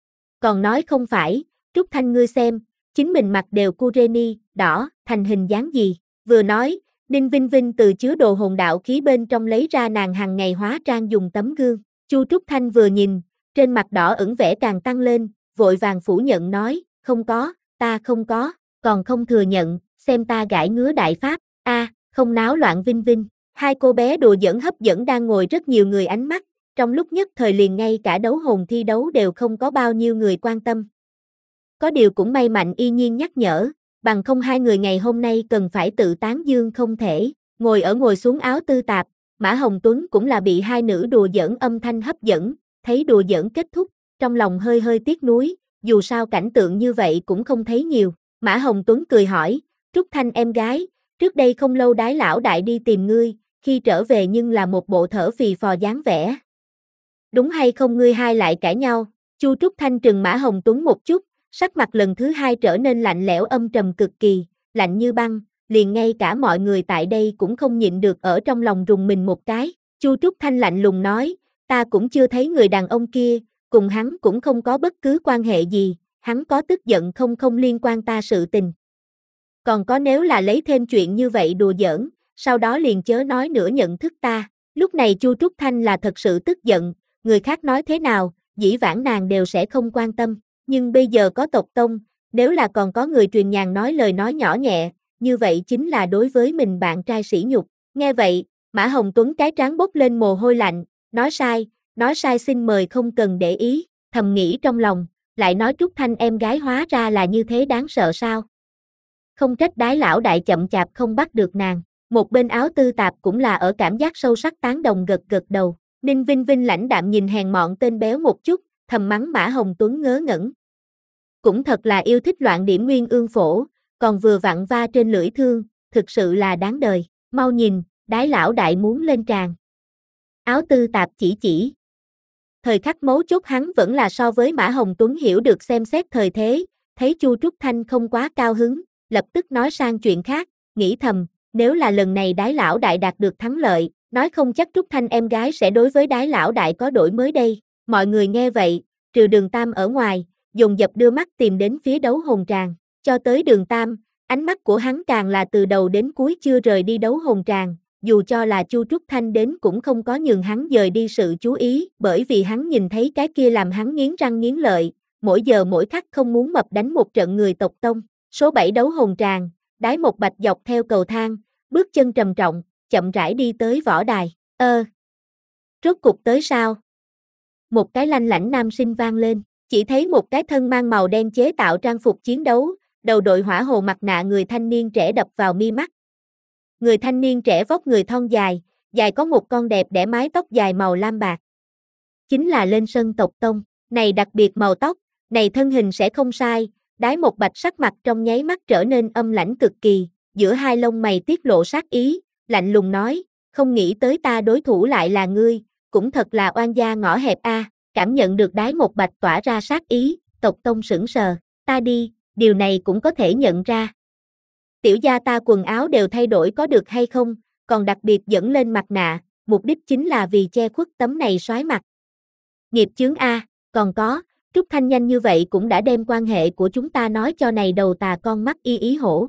Còn nói không phải, Trúc Thanh ngươi xem, chính mình mặt đều Kureni, đỏ, thành hình dáng gì, vừa nói, Ninh Vinh Vinh từ chứa đồ hồn đạo khí bên trong lấy ra nàng hàng ngày hóa trang dùng tấm gương, Chu Trúc Thanh vừa nhìn, trên mặt đỏ ửng vẻ càng tăng lên, vội vàng phủ nhận nói, không có, ta không có, còn không thừa nhận, xem ta gãi ngứa đại pháp, a, không náo loạn Vinh Vinh, hai cô bé đùa giỡn hấp dẫn đang ngồi rất nhiều người ánh mắt, trong lúc nhất thời liền ngay cả đấu hồn thi đấu đều không có bao nhiêu người quan tâm. Có điều cũng may Mạnh Y Nhiên nhắc nhở, bằng không hai người ngày hôm nay cần phải tự tán dương không thể, ngồi ở ngồi xuống áo tư tạp, Mã Hồng Tuấn cũng là bị hai nữ đùa giỡn âm thanh hấp dẫn, thấy đùa giỡn kết thúc, trong lòng hơi hơi tiếc nuối, dù sao cảnh tượng như vậy cũng không thấy nhiều, Mã Hồng Tuấn cười hỏi, Trúc Thanh em gái, trước đây không lâu Đái lão đại đi tìm ngươi, khi trở về nhưng là một bộ thở phì phò dáng vẻ. Đúng hay không ngươi hai lại cãi nhau, Chu Trúc Thanh trừng Mã Hồng Tuấn một chút, sắc mặt lần thứ hai trở nên lạnh lẽo âm trầm cực kỳ, lạnh như băng, liền ngay cả mọi người tại đây cũng không nhịn được ở trong lòng rùng mình một cái, Chu Trúc Thanh lạnh lùng nói, ta cũng chưa thấy người đàn ông kia, cùng hắn cũng không có bất cứ quan hệ gì, hắn có tức giận không không liên quan ta sự tình. Còn có nếu là lấy thêm chuyện như vậy đùa giỡn, sau đó liền chớ nói nữa nhận thức ta, lúc này Chu Trúc Thanh là thật sự tức giận, người khác nói thế nào, dĩ vãng nàng đều sẽ không quan tâm, nhưng bây giờ có tộc tông, nếu là còn có người truyền nhàn nói lời nói nhỏ nhẹ, như vậy chính là đối với mình bạn trai sỉ nhục, nghe vậy, Mã Hồng Tuấn cái trán bốc lên mồ hôi lạnh, nói sai, nói sai xin mời không cần để ý, thầm nghĩ trong lòng, lại nói Trúc Thanh em gái hóa ra là như thế đáng sợ sao. Không trách Đái lão đại chậm chạp không bắt được nàng, một bên áo tư tạp cũng là ở cảm giác sâu sắc tán đồng gật gật đầu, Ninh Vinh Vinh lãnh đạm nhìn hèn mọn tên béo một chút, thầm mắng Mã Hồng Tuấn ngớ ngẩn. Cũng thật là yêu thích loạn điểm nguyên ương phổ, còn vừa vặn va trên lưỡi thương, thực sự là đáng đời, mau nhìn, Đái lão đại muốn lên tràng. Áo tư tạp chỉ chỉ. Thời khắc mấu chốt hắn vẫn là so với Mã Hồng Tuấn hiểu được xem xét thời thế, thấy Chu Trúc Thanh không quá cao hứng, lập tức nói sang chuyện khác, nghĩ thầm, nếu là lần này Đái lão đại đạt được thắng lợi, nói không chắc Trúc Thanh em gái sẽ đối với Đái lão đại có đổi mới đây. Mọi người nghe vậy, trừ Đường Tam ở ngoài, dồn dập đưa mắt tìm đến phía đấu hồn tràng, cho tới Đường Tam, ánh mắt của hắn càng là từ đầu đến cuối chưa rời đi đấu hồn tràng, dù cho là Chu Trúc Thanh đến cũng không có nhường hắn dời đi sự chú ý, bởi vì hắn nhìn thấy cái kia làm hắn nghiến răng nghiến lợi, mỗi giờ mỗi khắc không muốn mập đánh một trận người tộc tông. Số bảy đấu hồn tràng, Đái Một Bạch dọc theo cầu thang, bước chân trầm trọng, chậm rãi đi tới võ đài, ơ, rốt cục tới sao? Một cái lanh lảnh nam sinh vang lên, chỉ thấy một cái thân mang màu đen chế tạo trang phục chiến đấu, đầu đội hỏa hồ mặt nạ người thanh niên trẻ đập vào mi mắt. Người thanh niên trẻ vóc người thon dài, dài có một con đẹp đẽ mái tóc dài màu lam bạc. Chính là lên sân tộc tông, này đặc biệt màu tóc, này thân hình sẽ không sai, Đái Một Bạch sắc mặt trong nháy mắt trở nên âm lãnh cực kỳ, giữa hai lông mày tiết lộ sát ý, lạnh lùng nói, không nghĩ tới ta đối thủ lại là ngươi, cũng thật là oan gia ngõ hẹp a. Cảm nhận được Đái Một Bạch tỏa ra sát ý, tộc tông sững sờ, ta đi, điều này cũng có thể nhận ra. Tiểu gia ta quần áo đều thay đổi có được hay không, còn đặc biệt dẫn lên mặt nạ, mục đích chính là vì che khuất tấm này soái mặt. Nghiệp chướng a, còn có, Trúc Thanh nhanh như vậy cũng đã đem quan hệ của chúng ta nói cho này đầu tà con mắt y ý hổ.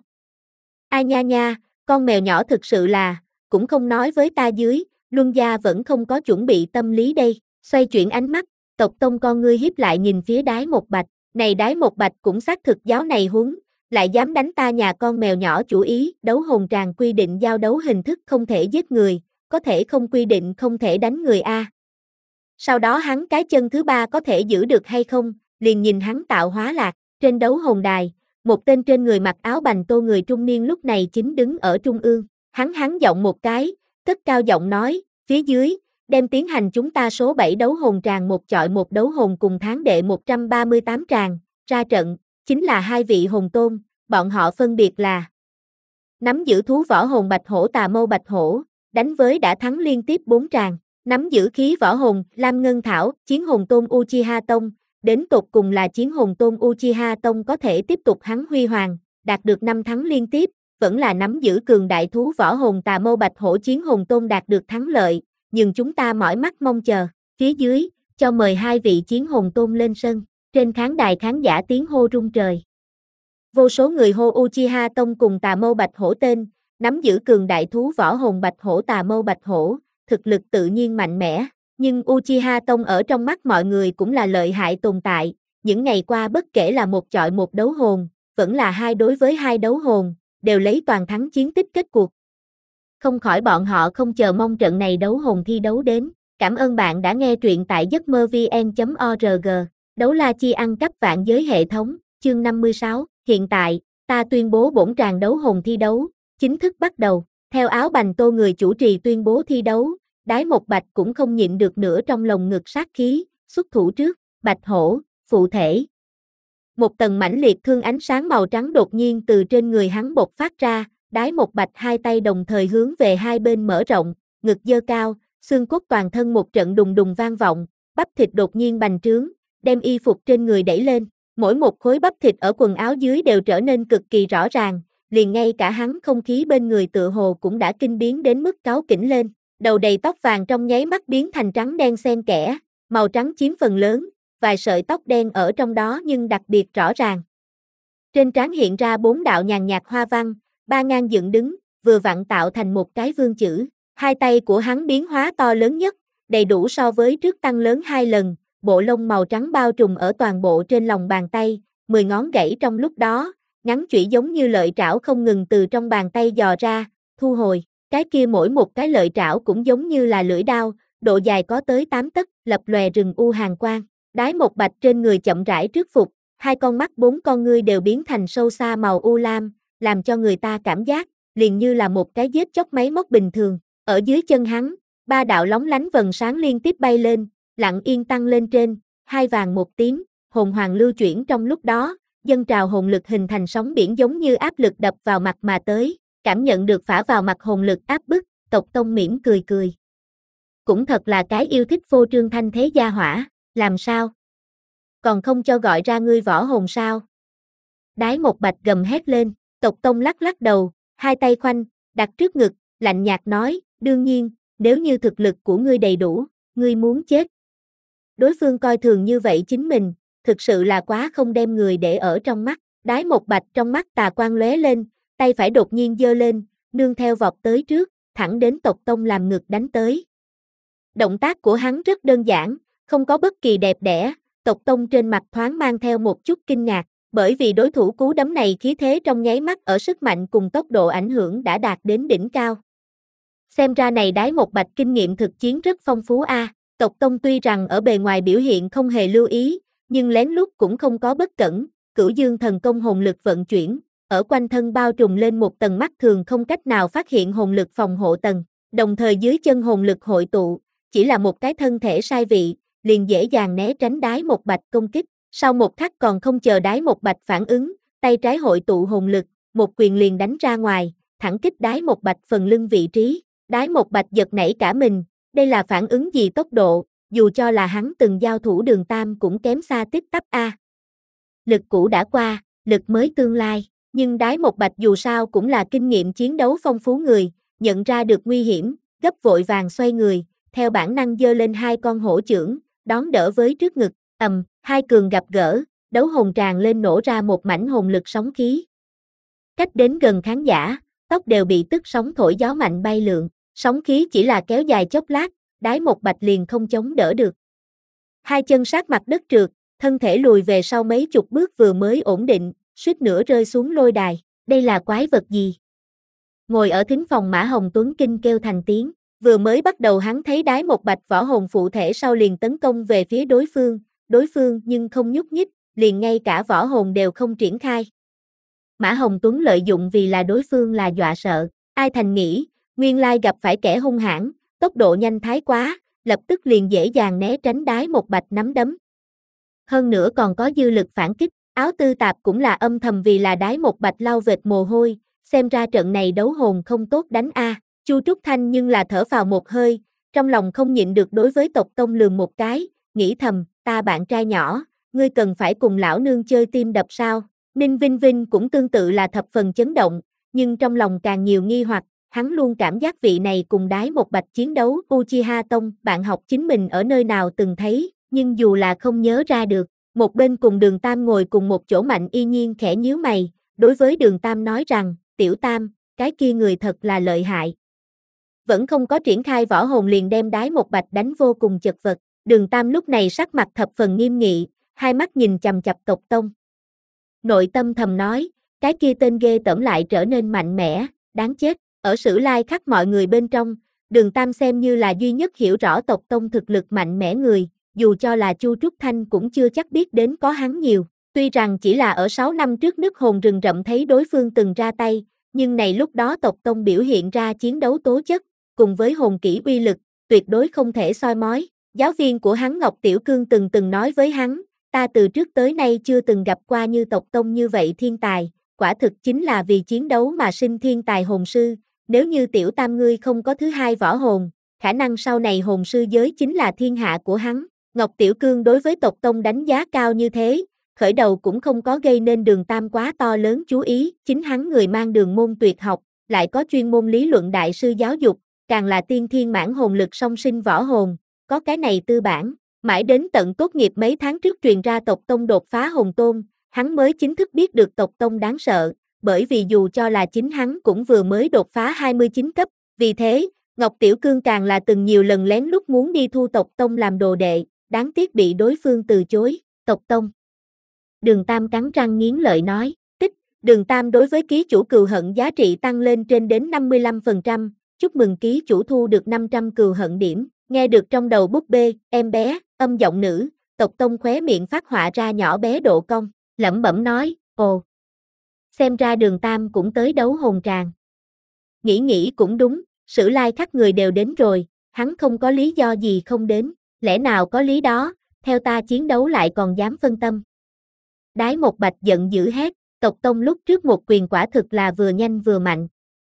Ai nha nha, con mèo nhỏ thực sự là, cũng không nói với ta dưới, Luân gia vẫn không có chuẩn bị tâm lý đây, xoay chuyển ánh mắt, tộc tông con ngươi hiếp lại nhìn phía Đái Một Bạch, này Đái Một Bạch cũng xác thực giáo này huống, lại dám đánh ta nhà con mèo nhỏ chủ ý, đấu hồn tràng quy định giao đấu hình thức không thể giết người, có thể không quy định không thể đánh người a. Sau đó hắn cái chân thứ ba có thể giữ được hay không, liền nhìn hắn tạo hóa lạc, trên đấu hồn đài, một tên trên người mặc áo bành tô người trung niên lúc này chính đứng ở trung ương, hắn hắn giọng một cái, cất cao giọng nói, phía dưới, đem tiến hành chúng ta số bảy đấu hồn tràng một chọi một đấu hồn cùng tháng đệ một trăm ba mươi tám tràng, ra trận, chính là hai vị hồn tôn, bọn họ phân biệt là, Nắm giữ thú võ hồn bạch hổ tà mâu bạch hổ, đánh với đã thắng liên tiếp bốn tràng. Nắm giữ khí võ hồn Lam Ngân Thảo, chiến hồn tôn Uchiha Tông, đến tột cùng là chiến hồn tôn Uchiha Tông có thể tiếp tục hắn huy hoàng, đạt được năm thắng liên tiếp, vẫn là nắm giữ cường đại thú võ hồn tà mâu bạch hổ chiến hồn tôn đạt được thắng lợi, nhưng chúng ta mỏi mắt mong chờ. Phía dưới, cho mời hai vị chiến hồn tôn lên sân, trên khán đài khán giả tiếng hô rung trời. Vô số người hô Uchiha Tông cùng tà mâu bạch hổ tên, nắm giữ cường đại thú võ hồn bạch hổ tà mâu bạch hổ, thực lực tự nhiên mạnh mẽ, nhưng Uchiha Tông ở trong mắt mọi người cũng là lợi hại tồn tại, những ngày qua bất kể là một chọi một đấu hồn, vẫn là hai đối với hai đấu hồn, đều lấy toàn thắng chiến tích kết cuộc. Không khỏi bọn họ không chờ mong trận này đấu hồn thi đấu đến. Cảm ơn bạn đã nghe truyện tại giấc mơ vn chấm org. Đấu la chi ăn cắp vạn giới hệ thống, chương năm mươi sáu. Hiện tại, ta tuyên bố bổn tràng đấu hồn thi đấu, chính thức bắt đầu. Theo áo bành tô người chủ trì tuyên bố thi đấu, Đái Một Bạch cũng không nhịn được nữa trong lồng ngực sát khí, xuất thủ trước, bạch hổ, phụ thể. Một tầng mãnh liệt thương ánh sáng màu trắng đột nhiên từ trên người hắn bộc phát ra, Đái Một Bạch hai tay đồng thời hướng về hai bên mở rộng, ngực giơ cao, xương cốt toàn thân một trận đùng đùng vang vọng, bắp thịt đột nhiên bành trướng, đem y phục trên người đẩy lên, mỗi một khối bắp thịt ở quần áo dưới đều trở nên cực kỳ rõ ràng, liền ngay cả hắn không khí bên người tựa hồ cũng đã kinh biến đến mức cáu kỉnh lên, đầu đầy tóc vàng trong nháy mắt biến thành trắng đen xen kẽ, màu trắng chiếm phần lớn, vài sợi tóc đen ở trong đó nhưng đặc biệt rõ ràng. Trên trán hiện ra bốn đạo nhàn nhạt hoa văn, ba ngang dựng đứng, vừa vặn tạo thành một cái vương chữ. Hai tay của hắn biến hóa to lớn nhất, đầy đủ so với trước tăng lớn hai lần, bộ lông màu trắng bao trùm ở toàn bộ trên lòng bàn tay, mười ngón gãy trong lúc đó, ngắn chủy giống như lợi trảo không ngừng từ trong bàn tay dò ra, thu hồi, cái kia mỗi một cái lợi trảo cũng giống như là lưỡi đao, độ dài có tới tám tấc, lập lòe rừng u hàn quang. Đái Một Bạch trên người chậm rãi trước phục, hai con mắt bốn con ngươi đều biến thành sâu xa màu u lam, làm cho người ta cảm giác liền như là một cái giết chóc máy móc bình thường. Ở dưới chân hắn, ba đạo lóng lánh vầng sáng liên tiếp bay lên, lặng yên tăng lên trên, hai vàng một tiếng, hồn hoàng lưu chuyển trong lúc đó, dâng trào hồn lực hình thành sóng biển giống như áp lực đập vào mặt mà tới, cảm nhận được phả vào mặt hồn lực áp bức, Tộc Tông mỉm cười cười. Cũng thật là cái yêu thích phô trương thanh thế gia hỏa, làm sao? Còn không cho gọi ra ngươi võ hồn sao? Đái Một Bạch gầm hét lên, Tộc Tông lắc lắc đầu, hai tay khoanh, đặt trước ngực, lạnh nhạt nói, đương nhiên, nếu như thực lực của ngươi đầy đủ, ngươi muốn chết. Đối phương coi thường như vậy chính mình, thực sự là quá không đem người để ở trong mắt. Đái Một Bạch trong mắt tà quang lóe lên, tay phải đột nhiên giơ lên, nương theo vọt tới trước, thẳng đến Tộc Tông làm ngực đánh tới. Động tác của hắn rất đơn giản, không có bất kỳ đẹp đẽ, Tộc Tông trên mặt thoáng mang theo một chút kinh ngạc, bởi vì đối thủ cú đấm này khí thế trong nháy mắt ở sức mạnh cùng tốc độ ảnh hưởng đã đạt đến đỉnh cao. Xem ra này Đái Một Bạch kinh nghiệm thực chiến rất phong phú a. À. Tộc Tông tuy rằng ở bề ngoài biểu hiện không hề lưu ý, nhưng lén lút cũng không có bất cẩn, Cửu Dương thần công hồn lực vận chuyển, ở quanh thân bao trùm lên một tầng mắt thường không cách nào phát hiện hồn lực phòng hộ tầng, đồng thời dưới chân hồn lực hội tụ, chỉ là một cái thân thể sai vị, liền dễ dàng né tránh Đái Một Bạch công kích. Sau một khắc còn không chờ Đái Một Bạch phản ứng, tay trái hội tụ hồn lực, một quyền liền đánh ra ngoài, thẳng kích Đái Một Bạch phần lưng vị trí. Đái Một Bạch giật nảy cả mình, đây là phản ứng gì tốc độ, dù cho là hắn từng giao thủ Đường Tam cũng kém xa tít tắp a. Lực cũ đã qua, lực mới tương lai, nhưng Đái Một Bạch dù sao cũng là kinh nghiệm chiến đấu phong phú người, nhận ra được nguy hiểm, gấp vội vàng xoay người, theo bản năng giơ lên hai con hổ chưởng, đón đỡ với trước ngực, ầm, hai cường gặp gỡ, đấu hồn tràn lên nổ ra một mảnh hồn lực sóng khí. Cách đến gần khán giả, tóc đều bị tức sóng thổi gió mạnh bay lượn, sóng khí chỉ là kéo dài chốc lát, Đái Một Bạch liền không chống đỡ được. Hai chân sát mặt đất trượt, thân thể lùi về sau mấy chục bước vừa mới ổn định, suýt nữa rơi xuống lôi đài, đây là quái vật gì? Ngồi ở thính phòng Mã Hồng Tuấn kinh kêu thành tiếng, vừa mới bắt đầu hắn thấy Đái Một Bạch võ hồn phụ thể sau liền tấn công về phía đối phương, đối phương nhưng không nhúc nhích, liền ngay cả võ hồn đều không triển khai. Mã Hồng Tuấn lợi dụng vì là đối phương là dọa sợ, ai thành nghĩ, nguyên lai gặp phải kẻ hung hãn, tốc độ nhanh thái quá, lập tức liền dễ dàng né tránh Đái Một Bạch nắm đấm. Hơn nữa còn có dư lực phản kích, áo tư tạp cũng là âm thầm vì là Đái Một Bạch lau vệt mồ hôi, xem ra trận này đấu hồn không tốt đánh a. Chu Trúc Thanh nhưng là thở phào một hơi, trong lòng không nhịn được đối với tộc tông lườm một cái, nghĩ thầm, ta bạn trai nhỏ, ngươi cần phải cùng lão nương chơi tim đập sao? Ninh Vinh Vinh cũng tương tự là thập phần chấn động, nhưng trong lòng càng nhiều nghi hoặc, hắn luôn cảm giác vị này cùng Đái Một Bạch chiến đấu Uchiha Tông, bạn học chính mình ở nơi nào từng thấy, nhưng dù là không nhớ ra được. Một bên cùng Đường Tam ngồi cùng một chỗ Mạnh Y Nhiên khẽ nhíu mày, đối với Đường Tam nói rằng, Tiểu Tam, cái kia người thật là lợi hại. Vẫn không có triển khai võ hồn liền đem Đái Một Bạch đánh vô cùng chật vật. Đường Tam lúc này sắc mặt thập phần nghiêm nghị, hai mắt nhìn chằm chằm tộc tông. Nội tâm thầm nói, cái kia tên ghê tởm lại trở nên mạnh mẽ, đáng chết. Ở Sử Lai Khắc mọi người bên trong, Đường Tam xem như là duy nhất hiểu rõ tộc tông thực lực mạnh mẽ người, dù cho là Chu Trúc Thanh cũng chưa chắc biết đến có hắn nhiều. Tuy rằng chỉ là ở sáu năm trước nứt hồn rừng rậm thấy đối phương từng ra tay, nhưng này lúc đó tộc tông biểu hiện ra chiến đấu tố chất, cùng với hồn kỹ uy lực, tuyệt đối không thể soi mói. Giáo viên của hắn Ngọc Tiểu Cương từng từng nói với hắn, ta từ trước tới nay chưa từng gặp qua như tộc tông như vậy thiên tài, quả thực chính là vì chiến đấu mà sinh thiên tài hồn sư, nếu như Tiểu Tam ngươi không có thứ hai võ hồn, khả năng sau này hồn sư giới chính là thiên hạ của hắn. Ngọc Tiểu Cương đối với tộc tông đánh giá cao như thế, khởi đầu cũng không có gây nên Đường Tam quá to lớn chú ý, chính hắn người mang đường môn tuyệt học, lại có chuyên môn lý luận đại sư giáo dục, càng là tiên thiên mãn hồn lực song sinh võ hồn, có cái này tư bản, mãi đến tận tốt nghiệp mấy tháng trước truyền ra tộc tông đột phá hồn tôn, hắn mới chính thức biết được tộc tông đáng sợ, bởi vì dù cho là chính hắn cũng vừa mới đột phá hai mươi chín cấp, vì thế, Ngọc Tiểu Cương càng là từng nhiều lần lén lút muốn đi thu tộc tông làm đồ đệ, đáng tiếc bị đối phương từ chối, tộc tông. Đường Tam cắn răng nghiến lợi nói, tích, Đường Tam đối với ký chủ cừu hận giá trị tăng lên trên đến năm mươi lăm phần trăm, chúc mừng ký chủ thu được năm trăm cừu hận điểm, nghe được trong đầu búp bê, em bé, âm giọng nữ, tộc tông khóe miệng phát họa ra nhỏ bé độ cong, lẩm bẩm nói, ồ. Xem ra Đường Tam cũng tới đấu hồn tràng. Nghĩ nghĩ cũng đúng, Sử Lai Khắc người đều đến rồi, hắn không có lý do gì không đến, lẽ nào có lý đó, theo ta chiến đấu lại còn dám phân tâm. Đái Một Bạch giận dữ hét, tộc tông lúc trước một quyền quả thực là vừa nhanh vừa mạnh.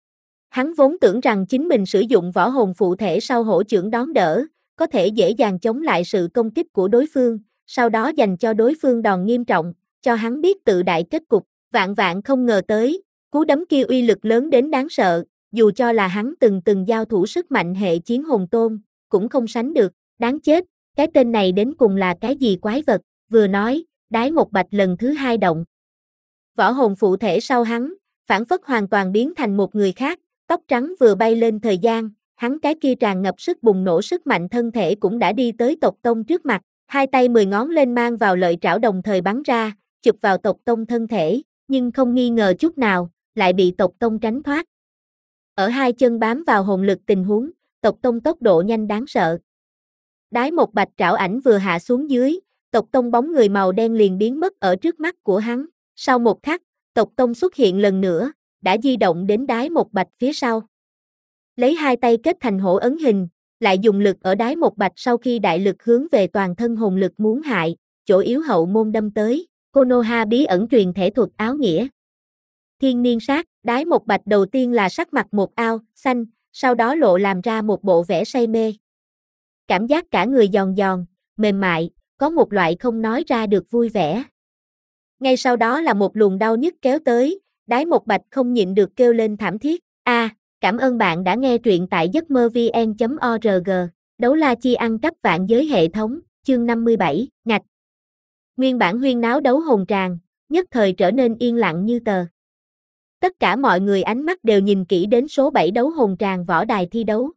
Hắn vốn tưởng rằng chính mình sử dụng võ hồn phụ thể sau hổ chưởng đón đỡ, có thể dễ dàng chống lại sự công kích của đối phương, sau đó dành cho đối phương đòn nghiêm trọng, cho hắn biết tự đại kết cục, vạn vạn không ngờ tới, cú đấm kia uy lực lớn đến đáng sợ, dù cho là hắn từng từng giao thủ sức mạnh hệ chiến hồn tôn, cũng không sánh được, đáng chết, cái tên này đến cùng là cái gì quái vật, vừa nói, Đái Một Bạch lần thứ hai động. Võ hồn phụ thể sau hắn, phản phất hoàn toàn biến thành một người khác, tóc trắng vừa bay lên thời gian, hắn cái kia tràn ngập sức bùng nổ sức mạnh thân thể cũng đã đi tới tộc tông trước mặt, hai tay mười ngón lên mang vào lợi trảo đồng thời bắn ra, chụp vào tộc tông thân thể, nhưng không nghi ngờ chút nào, lại bị tộc tông tránh thoát. Ở hai chân bám vào hồn lực tình huống, tộc tông tốc độ nhanh đáng sợ. Đái Một Bạch trảo ảnh vừa hạ xuống dưới, tộc tông bóng người màu đen liền biến mất ở trước mắt của hắn. Sau một khắc, tộc tông xuất hiện lần nữa, đã di động đến Đái Một Bạch phía sau. Lấy hai tay kết thành hổ ấn hình, lại dùng lực ở Đái Một Bạch sau khi đại lực hướng về toàn thân hồn lực muốn hại, chỗ yếu hậu môn đâm tới, Konoha bí ẩn truyền thể thuật áo nghĩa. Thiên niên sát, Đái Một Bạch đầu tiên là sắc mặt một ao, xanh, sau đó lộ làm ra một bộ vẻ say mê. Cảm giác cả người giòn giòn, mềm mại, có một loại không nói ra được vui vẻ. Ngay sau đó là một luồng đau nhức kéo tới, Đái Một Bạch không nhịn được kêu lên thảm thiết. A, à, cảm ơn bạn đã nghe truyện tại giấc mơ vn chấm org. Đấu la chi ăn cắp vạn giới hệ thống, chương năm mươi bảy, ngạch. Nguyên bản huyên náo đấu hồn tràng, nhất thời trở nên yên lặng như tờ. Tất cả mọi người ánh mắt đều nhìn kỹ đến số bảy đấu hồn tràng võ đài thi đấu.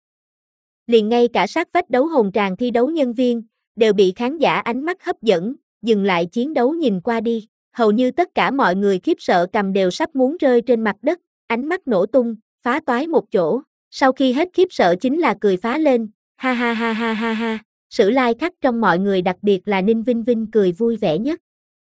Liền ngay cả sát vách đấu hồn tràng thi đấu nhân viên, đều bị khán giả ánh mắt hấp dẫn, dừng lại chiến đấu nhìn qua đi. Hầu như tất cả mọi người khiếp sợ cầm đều sắp muốn rơi trên mặt đất, ánh mắt nổ tung, phá toái một chỗ. Sau khi hết khiếp sợ chính là cười phá lên, ha ha ha ha ha ha. Sử Lai Khắc trong mọi người đặc biệt là Ninh Vinh Vinh cười vui vẻ nhất.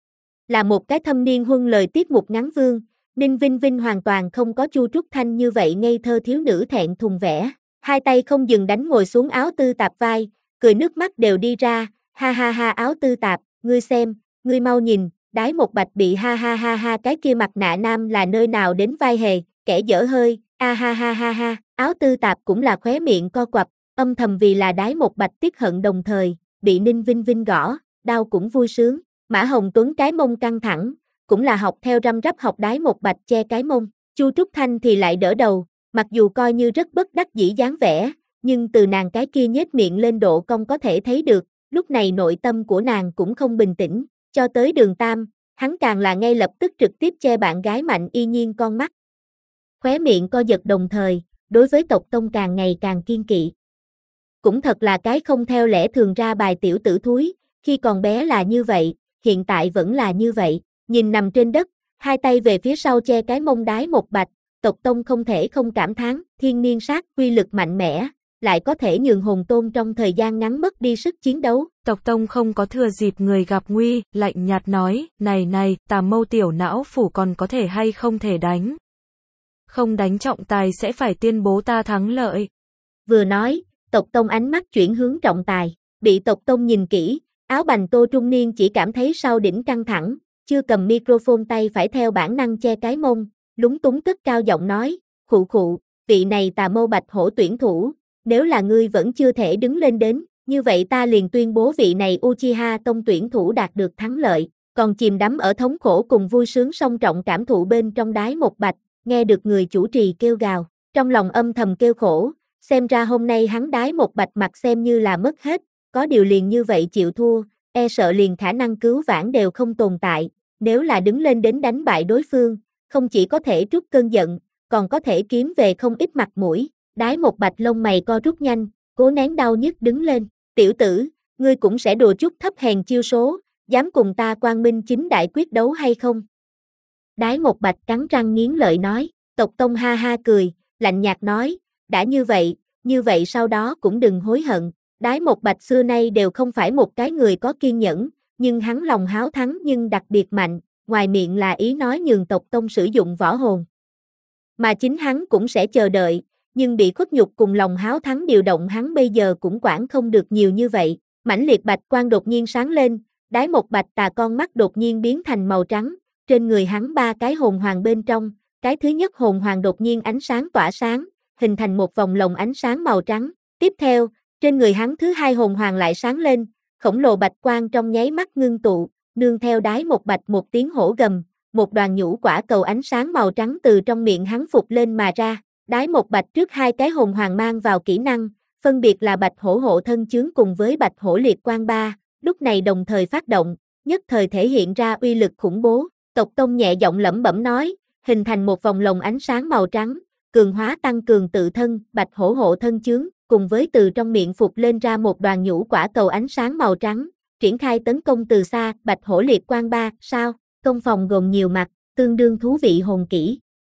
Là một cái thâm niên huân lời tiết mục ngắn vương, Ninh Vinh Vinh hoàn toàn không có Chu Trúc Thanh như vậy ngây thơ thiếu nữ thẹn thùng vẻ. Hai tay không dừng đánh ngồi xuống áo tư tạp vai, cười nước mắt đều đi ra, ha ha ha áo tư tạp, ngươi xem, ngươi mau nhìn. Đái Một Bạch bị ha ha ha ha cái kia mặt nạ nam là nơi nào đến vai hề, kẻ dở hơi, a ha ha ha ha, áo tư tạp cũng là khóe miệng co quặp, âm thầm vì là Đái Một Bạch tiếc hận đồng thời, bị Ninh Vinh Vinh gõ, đau cũng vui sướng, Mã Hồng Tuấn cái mông căng thẳng, cũng là học theo răm rắp học Đái Một Bạch che cái mông, Chu Trúc Thanh thì lại đỡ đầu, mặc dù coi như rất bất đắc dĩ dáng vẻ, nhưng từ nàng cái kia nhếch miệng lên độ cong có thể thấy được, lúc này nội tâm của nàng cũng không bình tĩnh, cho tới Đường Tam, hắn càng là ngay lập tức trực tiếp che bạn gái Mạnh Y Nhiên con mắt. Khóe miệng co giật đồng thời, đối với tộc tông càng ngày càng kiên kỵ. Cũng thật là cái không theo lẽ thường ra bài tiểu tử thúi, khi còn bé là như vậy, hiện tại vẫn là như vậy, nhìn nằm trên đất, hai tay về phía sau che cái mông Đái Một Bạch, tộc tông không thể không cảm thán, thiên niên sát quy lực mạnh mẽ, lại có thể nhường hồn tôn trong thời gian ngắn mất đi sức chiến đấu. Tộc tông không có thừa dịp người gặp nguy, lạnh nhạt nói, này này, Tà Mâu tiểu não phủ còn có thể hay không thể đánh. Không đánh trọng tài sẽ phải tuyên bố ta thắng lợi. Vừa nói, tộc tông ánh mắt chuyển hướng trọng tài, bị tộc tông nhìn kỹ, áo bành tô trung niên chỉ cảm thấy sau đỉnh căng thẳng, chưa cầm microphone tay phải theo bản năng che cái mông, lúng túng cất cao giọng nói, khụ khụ, vị này Tà Mâu Bạch Hổ tuyển thủ, nếu là ngươi vẫn chưa thể đứng lên đến, như vậy ta liền tuyên bố vị này Uchiha Tông tuyển thủ đạt được thắng lợi, còn chìm đắm ở thống khổ cùng vui sướng song trọng cảm thụ bên trong Đái Một Bạch, nghe được người chủ trì kêu gào, trong lòng âm thầm kêu khổ, xem ra hôm nay hắn Đái Một Bạch mặt xem như là mất hết, có điều liền như vậy chịu thua, e sợ liền khả năng cứu vãn đều không tồn tại, nếu là đứng lên đến đánh bại đối phương, không chỉ có thể trút cơn giận, còn có thể kiếm về không ít mặt mũi. Đái Một Bạch lông mày co rút nhanh, cố nén đau nhức đứng lên, tiểu tử, ngươi cũng sẽ đùa chút thấp hèn chiêu số, dám cùng ta Quang Minh chính đại quyết đấu hay không? Đái Một Bạch cắn răng nghiến lợi nói, tộc tông ha ha cười, lạnh nhạt nói, đã như vậy, như vậy sau đó cũng đừng hối hận, Đái Một Bạch xưa nay đều không phải một cái người có kiên nhẫn, nhưng hắn lòng háo thắng nhưng đặc biệt mạnh, ngoài miệng là ý nói nhường tộc tông sử dụng võ hồn. Mà chính hắn cũng sẽ chờ đợi, nhưng bị khuất nhục cùng lòng háo thắng điều động hắn bây giờ cũng quản không được nhiều như vậy, mãnh liệt bạch quang đột nhiên sáng lên, Đái Một Bạch tà con mắt đột nhiên biến thành màu trắng, trên người hắn ba cái hồn hoàng bên trong, cái thứ nhất hồn hoàng đột nhiên ánh sáng tỏa sáng, hình thành một vòng lồng ánh sáng màu trắng, tiếp theo, trên người hắn thứ hai hồn hoàng lại sáng lên, khổng lồ bạch quang trong nháy mắt ngưng tụ, nương theo Đái Một Bạch một tiếng hổ gầm, một đoàn nhũ quả cầu ánh sáng màu trắng từ trong miệng hắn phụt lên mà ra. Đái Một Bạch trước hai cái hồn hoàng mang vào kỹ năng, phân biệt là Bạch Hổ hộ thân chướng cùng với Bạch Hổ liệt quang ba, lúc này đồng thời phát động, nhất thời thể hiện ra uy lực khủng bố. Tộc tông nhẹ giọng lẩm bẩm nói, hình thành một vòng lồng ánh sáng màu trắng, cường hóa tăng cường tự thân, Bạch Hổ hộ thân chướng, cùng với từ trong miệng phụt lên ra một đoàn nhũ quả cầu ánh sáng màu trắng, triển khai tấn công từ xa, Bạch Hổ liệt quang ba, sao? Công phòng gồm nhiều mặt, tương đương thú vị hồn kỹ.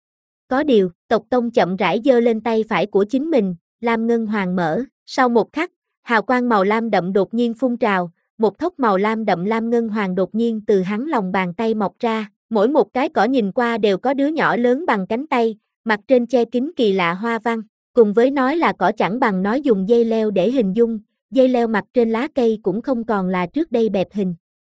Có điều, tộc tông chậm rãi giơ lên tay phải của chính mình, lam ngân hoàng mở, sau một khắc, hào quang màu lam đậm đột nhiên phun trào, một thốc màu lam đậm lam ngân hoàng đột nhiên từ hắn lòng bàn tay mọc ra, mỗi một cái cỏ nhìn qua đều có đứa nhỏ lớn bằng cánh tay, mặt trên che kín kỳ lạ hoa văn, cùng với nói là cỏ chẳng bằng nói dùng dây leo để hình dung, dây leo mặt trên lá cây cũng không còn là trước đây bẹp hình,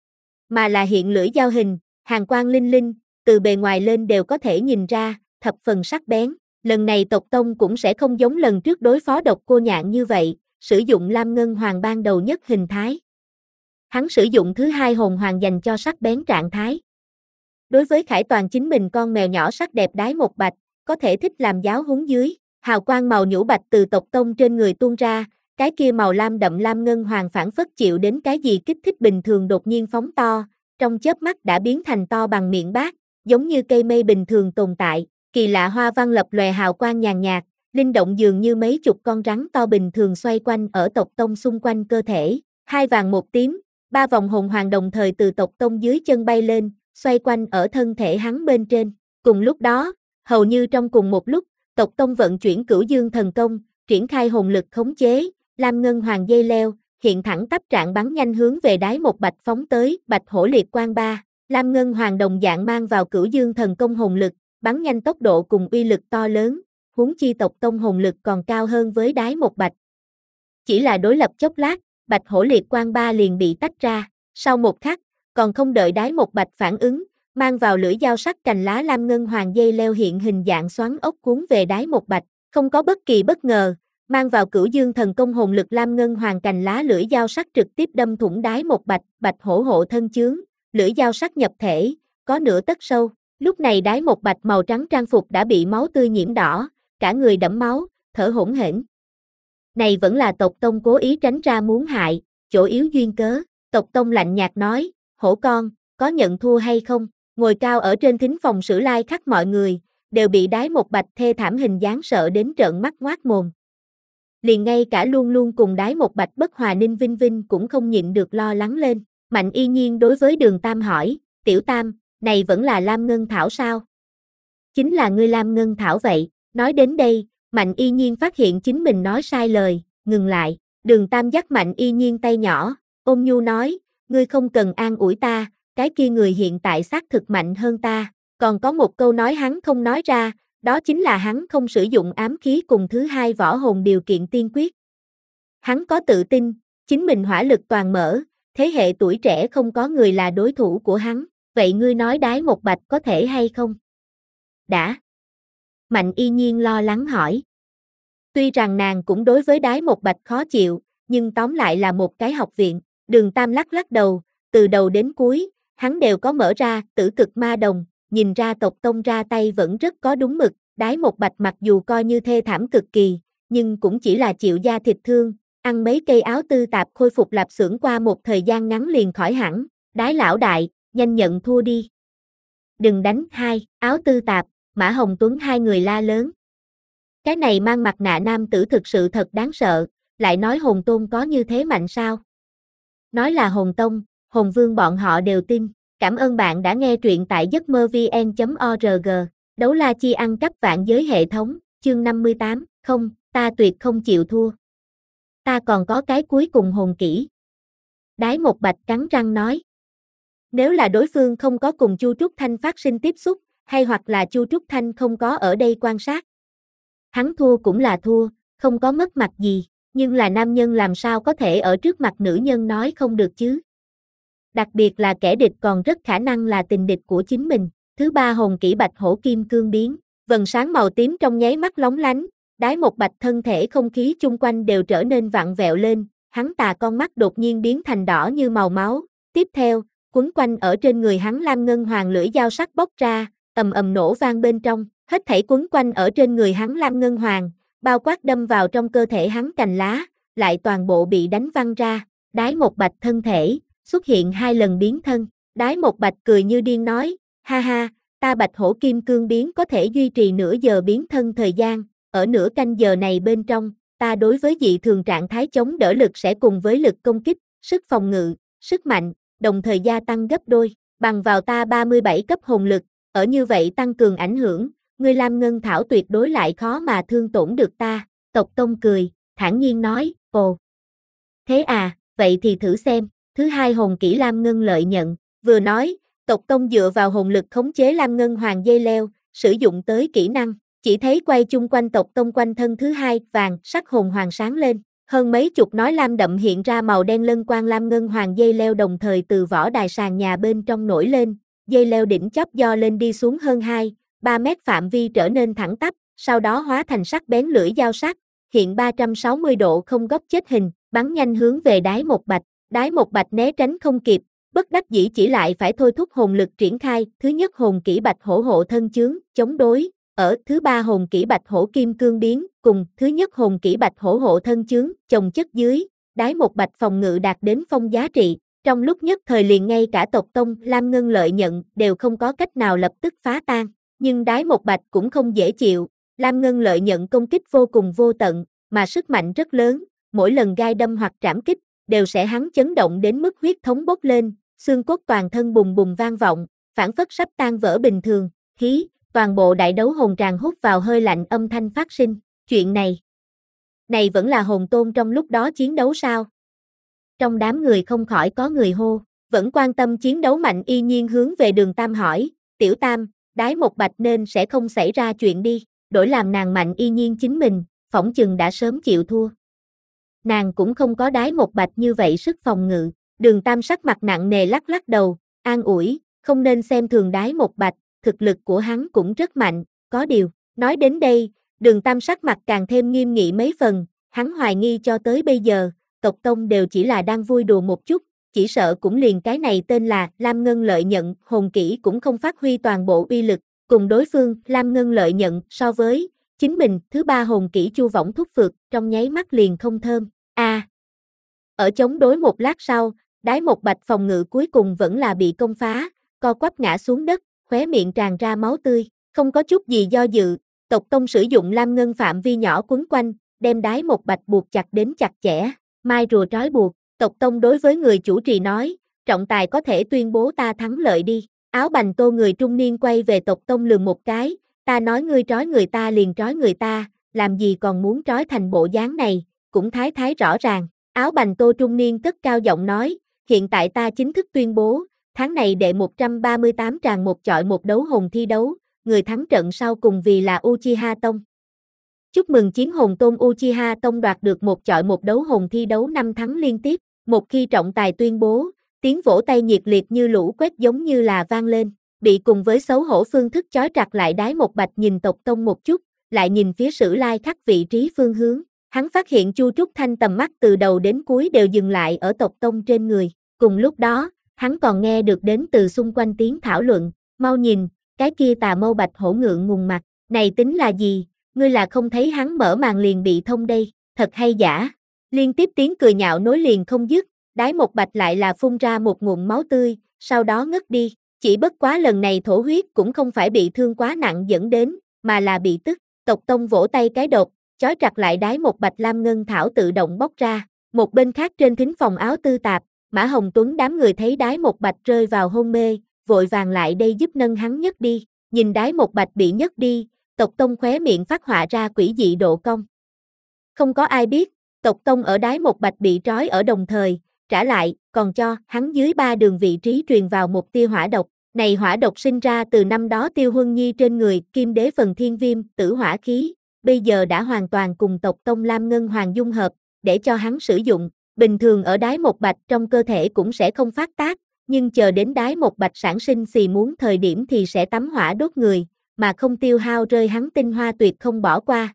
mà là hiện lưỡi dao hình, hàn quang linh linh, từ bề ngoài lên đều có thể nhìn ra, thập phần sắc bén. Lần này tộc tông cũng sẽ không giống lần trước đối phó độc cô nhạn như vậy, sử dụng lam ngân hoàng ban đầu nhất hình thái. Hắn sử dụng thứ hai hồn hoàng dành cho sắc bén trạng thái. Đối với Khải Toàn chính mình con mèo nhỏ sắc đẹp Đái Một Bạch, có thể thích làm giáo huấn dưới, hào quang màu nhũ bạch từ tộc tông trên người tuôn ra, cái kia màu lam đậm lam ngân hoàng phản phất chịu đến cái gì kích thích bình thường đột nhiên phóng to, trong chớp mắt đã biến thành to bằng miệng bát, giống như cây mây bình thường tồn tại, kỳ lạ hoa văn lập lòe hào quang nhàn nhạt, linh động dường như mấy chục con rắn to bình thường xoay quanh ở tộc tông xung quanh cơ thể, hai vàng một tím, ba vòng hồn hoàng đồng thời từ tộc tông dưới chân bay lên, xoay quanh ở thân thể hắn bên trên. Cùng lúc đó, hầu như trong cùng một lúc, tộc tông vận chuyển Cửu Dương thần công, triển khai hồn lực khống chế, lam ngân hoàng dây leo, hiện thẳng tắp trạng bắn nhanh hướng về Đái Một Bạch phóng tới, Bạch Hổ liệt quang ba, lam ngân hoàng đồng dạng mang vào Cửu Dương thần công hồn lực, bắn nhanh tốc độ cùng uy lực to lớn, huống chi tộc tông hồn lực còn cao hơn với Đái Một Bạch. Chỉ là đối lập chốc lát, Bạch Hổ liệt quang ba liền bị tách ra, sau một khắc, còn không đợi Đái Một Bạch phản ứng, mang vào lưỡi dao sắc cành lá lam ngân hoàng dây leo hiện hình dạng xoắn ốc cuốn về Đái Một Bạch, không có bất kỳ bất ngờ, mang vào Cửu Dương thần công hồn lực lam ngân hoàng cành lá lưỡi dao sắc trực tiếp đâm thủng Đái Một Bạch, Bạch hổ hộ thân chướng, lưỡi dao sắc nhập thể, có nửa tấc sâu. Lúc này Đái Một Bạch màu trắng trang phục đã bị máu tươi nhiễm đỏ, cả người đẫm máu, thở hổn hển. Này vẫn là tộc tông cố ý tránh ra muốn hại, chỗ yếu duyên cớ. Tộc tông lạnh nhạt nói, hổ con, có nhận thua hay không? Ngồi cao ở trên thính phòng Sử Lai khắc mọi người, đều bị Đái Một Bạch thê thảm hình dáng sợ đến trợn mắt ngoác mồm. Liền ngay cả luôn luôn cùng Đái Một Bạch bất hòa Ninh Vinh Vinh cũng không nhịn được lo lắng lên. Mạnh Y Nhiên đối với Đường Tam hỏi, Tiểu Tam, này vẫn là Lam Ngân Thảo sao? Chính là ngươi Lam Ngân Thảo vậy. Nói đến đây, Mạnh Y Nhiên phát hiện chính mình nói sai lời, ngừng lại. Đường Tam dắt Mạnh Y Nhiên tay nhỏ, ôn nhu nói, ngươi không cần an ủi ta, cái kia người hiện tại xác thực mạnh hơn ta. Còn có một câu nói hắn không nói ra, đó chính là hắn không sử dụng ám khí cùng thứ hai võ hồn điều kiện tiên quyết. Hắn có tự tin, chính mình hỏa lực toàn mở, thế hệ tuổi trẻ không có người là đối thủ của hắn. Vậy ngươi nói Đái Một Bạch có thể hay không? Đã. Mạnh Y Nhiên lo lắng hỏi. Tuy rằng nàng cũng đối với Đái Một Bạch khó chịu, nhưng tóm lại là một cái học viện. Đường Tam lắc lắc đầu, từ đầu đến cuối, hắn đều có mở ra Tử Cực Ma Đồng, nhìn ra tộc tông ra tay vẫn rất có đúng mực. Đái Một Bạch mặc dù coi như thê thảm cực kỳ, nhưng cũng chỉ là chịu da thịt thương, ăn mấy cây áo tư tạp khôi phục lạp xưởng qua một thời gian ngắn liền khỏi hẳn. Đái lão đại, nhanh nhận thua đi. Đừng đánh. Hai, áo tư tạp, Mã Hồng Tuấn hai người la lớn. Cái này mang mặt nạ nam tử thực sự thật đáng sợ, lại nói hồn tôn có như thế mạnh sao? Nói là hồn tông, hồn vương bọn họ đều tin. Cảm ơn bạn đã nghe truyện tại giấc mơ vn chấm org. Đấu la chi ăn cắp vạn giới hệ thống, chương năm mươi tám, không, ta tuyệt không chịu thua. Ta còn có cái cuối cùng hồn kỹ. Đái Một Bạch cắn răng nói. Nếu là đối phương không có cùng Chu Trúc Thanh phát sinh tiếp xúc, hay hoặc là Chu Trúc Thanh không có ở đây quan sát, hắn thua cũng là thua, không có mất mặt gì, nhưng là nam nhân làm sao có thể ở trước mặt nữ nhân nói không được chứ? Đặc biệt là kẻ địch còn rất khả năng là tình địch của chính mình. Thứ ba hồn kỹ Bạch Hổ Kim Cương biến, vầng sáng màu tím trong nháy mắt lóng lánh, Đái Một Bạch thân thể không khí chung quanh đều trở nên vặn vẹo lên, hắn tà con mắt đột nhiên biến thành đỏ như màu máu, tiếp theo, quấn quanh ở trên người hắn lam ngân hoàng lưỡi dao sắc bốc ra, ầm ầm nổ vang bên trong, hết thảy quấn quanh ở trên người hắn lam ngân hoàng, bao quát đâm vào trong cơ thể hắn cành lá, lại toàn bộ bị đánh văng ra. Đái Một Bạch thân thể xuất hiện hai lần biến thân. Đái Một Bạch cười như điên nói, ha ha, ta Bạch Hổ Kim Cương biến có thể duy trì nửa giờ biến thân thời gian, ở nửa canh giờ này bên trong, ta đối với dị thường trạng thái chống đỡ lực sẽ cùng với lực công kích, sức phòng ngự, sức mạnh, đồng thời gia tăng gấp đôi, bằng vào ta ba mươi bảy cấp hồn lực, ở như vậy tăng cường ảnh hưởng, ngươi Lam Ngân Thảo tuyệt đối lại khó mà thương tổn được ta. Tộc Tông cười, thản nhiên nói, ồ. Thế à, vậy thì thử xem. Thứ hai hồn kỹ Lam Ngân lợi nhận, vừa nói, Tộc Tông dựa vào hồn lực khống chế Lam Ngân hoàng dây leo, sử dụng tới kỹ năng, chỉ thấy quay chung quanh Tộc Tông quanh thân thứ hai vàng sắc hồn hoàng sáng lên, hơn mấy chục nói lam đậm hiện ra màu đen lân quang Lam Ngân hoàng dây leo đồng thời từ võ đài sàn nhà bên trong nổi lên, dây leo đỉnh chóp do lên đi xuống hơn hai, ba mét phạm vi trở nên thẳng tắp, sau đó hóa thành sắc bén lưỡi dao sắc, hiện ba trăm sáu mươi độ không góc chết hình, bắn nhanh hướng về Đái Một Bạch. Đái Một Bạch né tránh không kịp, bất đắc dĩ chỉ lại phải thôi thúc hồn lực triển khai. Thứ nhất hồn kỹ Bạch Hổ hộ thân chướng, chống đối. Ở thứ ba hồn kỹ Bạch Hổ Kim Cương biến, cùng thứ nhất hồn kỹ Bạch Hổ hộ thân chướng, chồng chất dưới, Đái Một Bạch phòng ngự đạt đến phong giá trị. Trong lúc nhất thời liền ngay cả tộc Tông, Lam Ngân lợi nhận đều không có cách nào lập tức phá tan. Nhưng Đái Một Bạch cũng không dễ chịu, Lam Ngân lợi nhận công kích vô cùng vô tận, mà sức mạnh rất lớn, mỗi lần gai đâm hoặc trảm kích, đều sẽ hắn chấn động đến mức huyết thống bốc lên, xương cốt toàn thân bùng bùng vang vọng, phản phất sắp tan vỡ bình thường, khí, toàn bộ đại đấu hồn tràng hút vào hơi lạnh âm thanh phát sinh, chuyện này. Này vẫn là hồn tôn trong lúc đó chiến đấu sao? Trong đám người không khỏi có người hô, vẫn quan tâm chiến đấu Mạnh Y Nhiên hướng về Đường Tam hỏi, Tiểu Tam, Đái Một Bạch nên sẽ không xảy ra chuyện đi, đổi làm nàng Mạnh Y Nhiên chính mình, phỏng chừng đã sớm chịu thua. Nàng cũng không có Đái Một Bạch như vậy sức phòng ngự. Đường Tam sắc mặt nặng nề lắc lắc đầu, an ủi, không nên xem thường Đái Một Bạch, thực lực của hắn cũng rất mạnh, có điều, nói đến đây, Đường Tam sắc mặt càng thêm nghiêm nghị mấy phần, hắn hoài nghi cho tới bây giờ, tộc tông đều chỉ là đang vui đùa một chút, chỉ sợ cũng liền cái này tên là Lam Ngân Lợi Nhận, hồn kỹ cũng không phát huy toàn bộ uy lực, cùng đối phương Lam Ngân Lợi Nhận so với chính mình, thứ ba hồn kỹ Chu Võng Thúc Phược, trong nháy mắt liền không thơm. A. À, ở chống đối một lát sau, Đái Một Bạch phòng ngự cuối cùng vẫn là bị công phá, co quắp ngã xuống đất, khóe miệng tràn ra máu tươi, không có chút gì do dự, tộc tông sử dụng Lam Ngân phạm vi nhỏ quấn quanh, đem Đái Một Bạch buộc chặt đến chặt chẽ, mai rùa trói buộc, tộc tông đối với người chủ trì nói, trọng tài có thể tuyên bố ta thắng lợi đi, áo bành tô người trung niên quay về tộc tông lườm một cái, ta nói ngươi trói người ta liền trói người ta, làm gì còn muốn trói thành bộ dáng này, cũng thái thái rõ ràng, áo bành tô trung niên cất cao giọng nói, hiện tại ta chính thức tuyên bố, tháng này đệ một trăm ba mươi tám tràng một chọi một đấu hồn thi đấu, người thắng trận sau cùng vì là Uchiha Tông. Chúc mừng chiến hồn tôn Uchiha Tông đoạt được một chọi một đấu hồn thi đấu năm thắng liên tiếp, một khi trọng tài tuyên bố, tiếng vỗ tay nhiệt liệt như lũ quét giống như là vang lên, bị cùng với xấu hổ phương thức chói chặt lại Đái Một Bạch nhìn tộc tông một chút, lại nhìn phía Sử Lai Khắc vị trí phương hướng, hắn phát hiện Chu Trúc Thanh tầm mắt từ đầu đến cuối đều dừng lại ở tộc tông trên người, cùng lúc đó, hắn còn nghe được đến từ xung quanh tiếng thảo luận, mau nhìn, cái kia Tà Mâu Bạch hổ ngượng ngùng mặt, này tính là gì, ngươi là không thấy hắn mở màn liền bị thông đây, thật hay giả, liên tiếp tiếng cười nhạo nối liền không dứt, Đái Một Bạch lại là phun ra một ngụm máu tươi, sau đó ngất đi, chỉ bất quá lần này thổ huyết cũng không phải bị thương quá nặng dẫn đến, mà là bị tức, tộc tông vỗ tay cái đột, chói chặt lại Đái Một Bạch Lam Ngân Thảo tự động bóc ra, một bên khác trên thính phòng áo tư tạp, Mã Hồng Tuấn đám người thấy Đái Một Bạch rơi vào hôn mê, vội vàng lại đây giúp nâng hắn nhấc đi, nhìn Đái Một Bạch bị nhấc đi, tộc tông khóe miệng phát họa ra quỷ dị độ cong. Không có ai biết, tộc tông ở Đái Một Bạch bị trói ở đồng thời, trả lại, còn cho hắn dưới ba đường vị trí truyền vào một tia hỏa độc, này hỏa độc sinh ra từ năm đó Tiêu Huân Nhi trên người, Kim Đế phần thiên viêm, tử hỏa khí, bây giờ đã hoàn toàn cùng tộc tông Lam Ngân Hoàng dung hợp, để cho hắn sử dụng, bình thường ở Đái Một Bạch trong cơ thể cũng sẽ không phát tác, nhưng chờ đến Đái Một Bạch sản sinh xì muốn thời điểm thì sẽ tắm hỏa đốt người, mà không tiêu hao rơi hắn tinh hoa tuyệt không bỏ qua.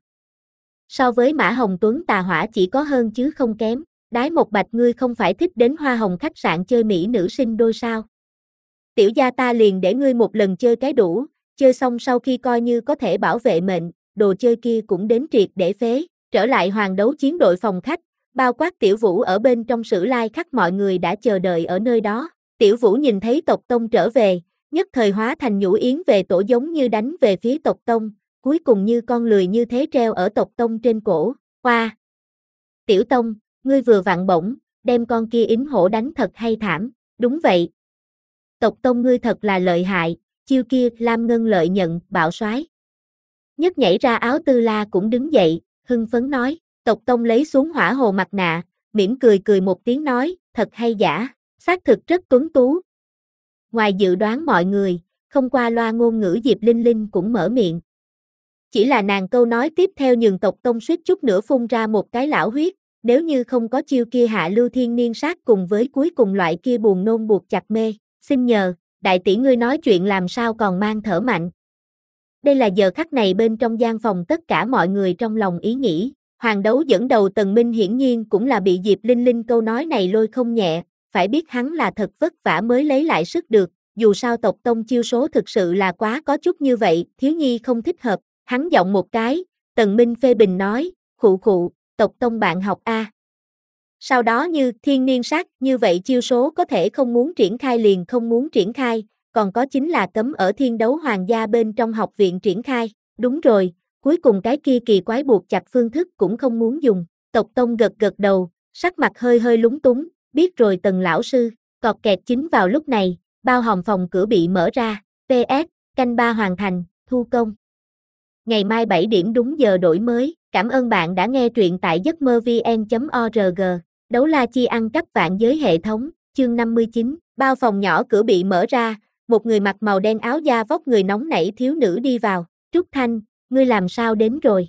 So với Mã Hồng Tuấn tà hỏa chỉ có hơn chứ không kém, Đái Một Bạch ngươi không phải thích đến Hoa Hồng khách sạn chơi mỹ nữ sinh đôi sao? Tiểu gia ta liền để ngươi một lần chơi cái đủ, chơi xong sau khi coi như có thể bảo vệ mệnh, đồ chơi kia cũng đến triệt để phế, trở lại hoàng đấu chiến đội phòng khách, bao quát Tiểu Vũ ở bên trong Sử Lai Khắc mọi người đã chờ đợi ở nơi đó, Tiểu Vũ nhìn thấy tộc tông trở về, nhất thời hóa thành nhũ yến về tổ giống như đánh về phía tộc tông, cuối cùng như con lười như thế treo ở tộc tông trên cổ, hoa. Tiểu Tông, ngươi vừa vặn bổng, đem con kia yến hổ đánh thật hay thảm, đúng vậy. Tộc tông ngươi thật là lợi hại, chiêu kia Lam Ngân Lợi Nhận, bạo soái. Nhất nhảy ra áo tư la cũng đứng dậy, hưng phấn nói, tộc tông lấy xuống hỏa hồ mặt nạ, mỉm cười cười một tiếng nói, thật hay giả, xác thực rất tuấn tú. Ngoài dự đoán mọi người, không qua loa ngôn ngữ Diệp Linh Linh cũng mở miệng. Chỉ là nàng câu nói tiếp theo nhường tộc tông suýt chút nữa phun ra một cái lão huyết, nếu như không có chiêu kia hạ lưu thiên niên sát cùng với cuối cùng loại kia buồn nôn buộc chặt mê, xin nhờ, đại tỷ ngươi nói chuyện làm sao còn mang thở mạnh. Đây là giờ khắc này bên trong gian phòng tất cả mọi người trong lòng ý nghĩ, hoàng đấu dẫn đầu Tần Minh hiển nhiên cũng là bị Diệp Linh Linh câu nói này lôi không nhẹ, phải biết hắn là thật vất vả mới lấy lại sức được, dù sao tộc tông chiêu số thực sự là quá có chút như vậy, thiếu nhi không thích hợp, hắn giọng một cái, Tần Minh phê bình nói, khụ khụ, tộc tông bạn học A. Sau đó như thiên niên sát như vậy chiêu số có thể không muốn triển khai liền không muốn triển khai, còn có chính là cấm ở thiên đấu hoàng gia bên trong học viện triển khai, đúng rồi, cuối cùng cái kia kỳ quái buộc chặt phương thức cũng không muốn dùng, tộc tông gật gật đầu, sắc mặt hơi hơi lúng túng, biết rồi Tần lão sư, cọt kẹt chính vào lúc này, bao hòm phòng cửa bị mở ra, pê ét, canh ba hoàn thành, thu công. Ngày mai bảy điểm đúng giờ đổi mới, cảm ơn bạn đã nghe truyện tại giấc mơ vn chấm org, đấu la chi ăn cắp vạn giới hệ thống, chương năm mươi chín, bao phòng nhỏ cửa bị mở ra, một người mặc màu đen áo da vóc người nóng nảy thiếu nữ đi vào, Trúc Thanh, ngươi làm sao đến rồi?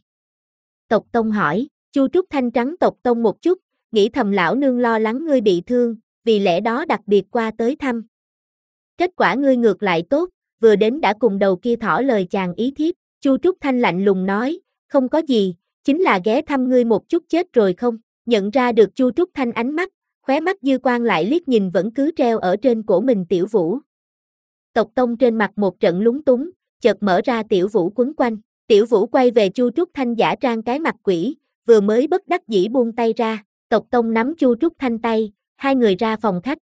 Tộc Tông hỏi, Chu Trúc Thanh trắng Tộc Tông một chút, nghĩ thầm lão nương lo lắng ngươi bị thương, vì lẽ đó đặc biệt qua tới thăm. kết quả ngươi ngược lại tốt, vừa đến đã cùng đầu kia thỏ lời chàng ý thiếp. Chu Trúc Thanh lạnh lùng nói, không có gì, chính là ghé thăm ngươi một chút chết rồi không. Nhận ra được Chu Trúc Thanh ánh mắt, khóe mắt dư quang lại liếc nhìn vẫn cứ treo ở trên cổ mình Tiểu Vũ. Tộc Tông trên mặt một trận lúng túng, chợt mở ra Tiểu Vũ quấn quanh. Tiểu Vũ quay về Chu Trúc Thanh giả trang cái mặt quỷ, vừa mới bất đắc dĩ buông tay ra. Tộc Tông nắm Chu Trúc Thanh tay, hai người ra phòng khách.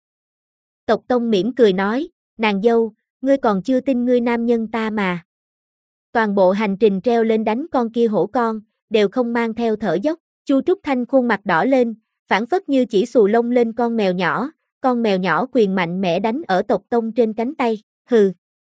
Tộc Tông mỉm cười nói, nàng dâu, ngươi còn chưa tin ngươi nam nhân ta mà. Toàn bộ hành trình treo lên đánh con kia hổ con, đều không mang theo thở dốc. Chu Trúc Thanh khuôn mặt đỏ lên, phảng phất như chỉ xù lông lên con mèo nhỏ, con mèo nhỏ quyền mạnh mẽ đánh ở Tộc Tông trên cánh tay. Hừ.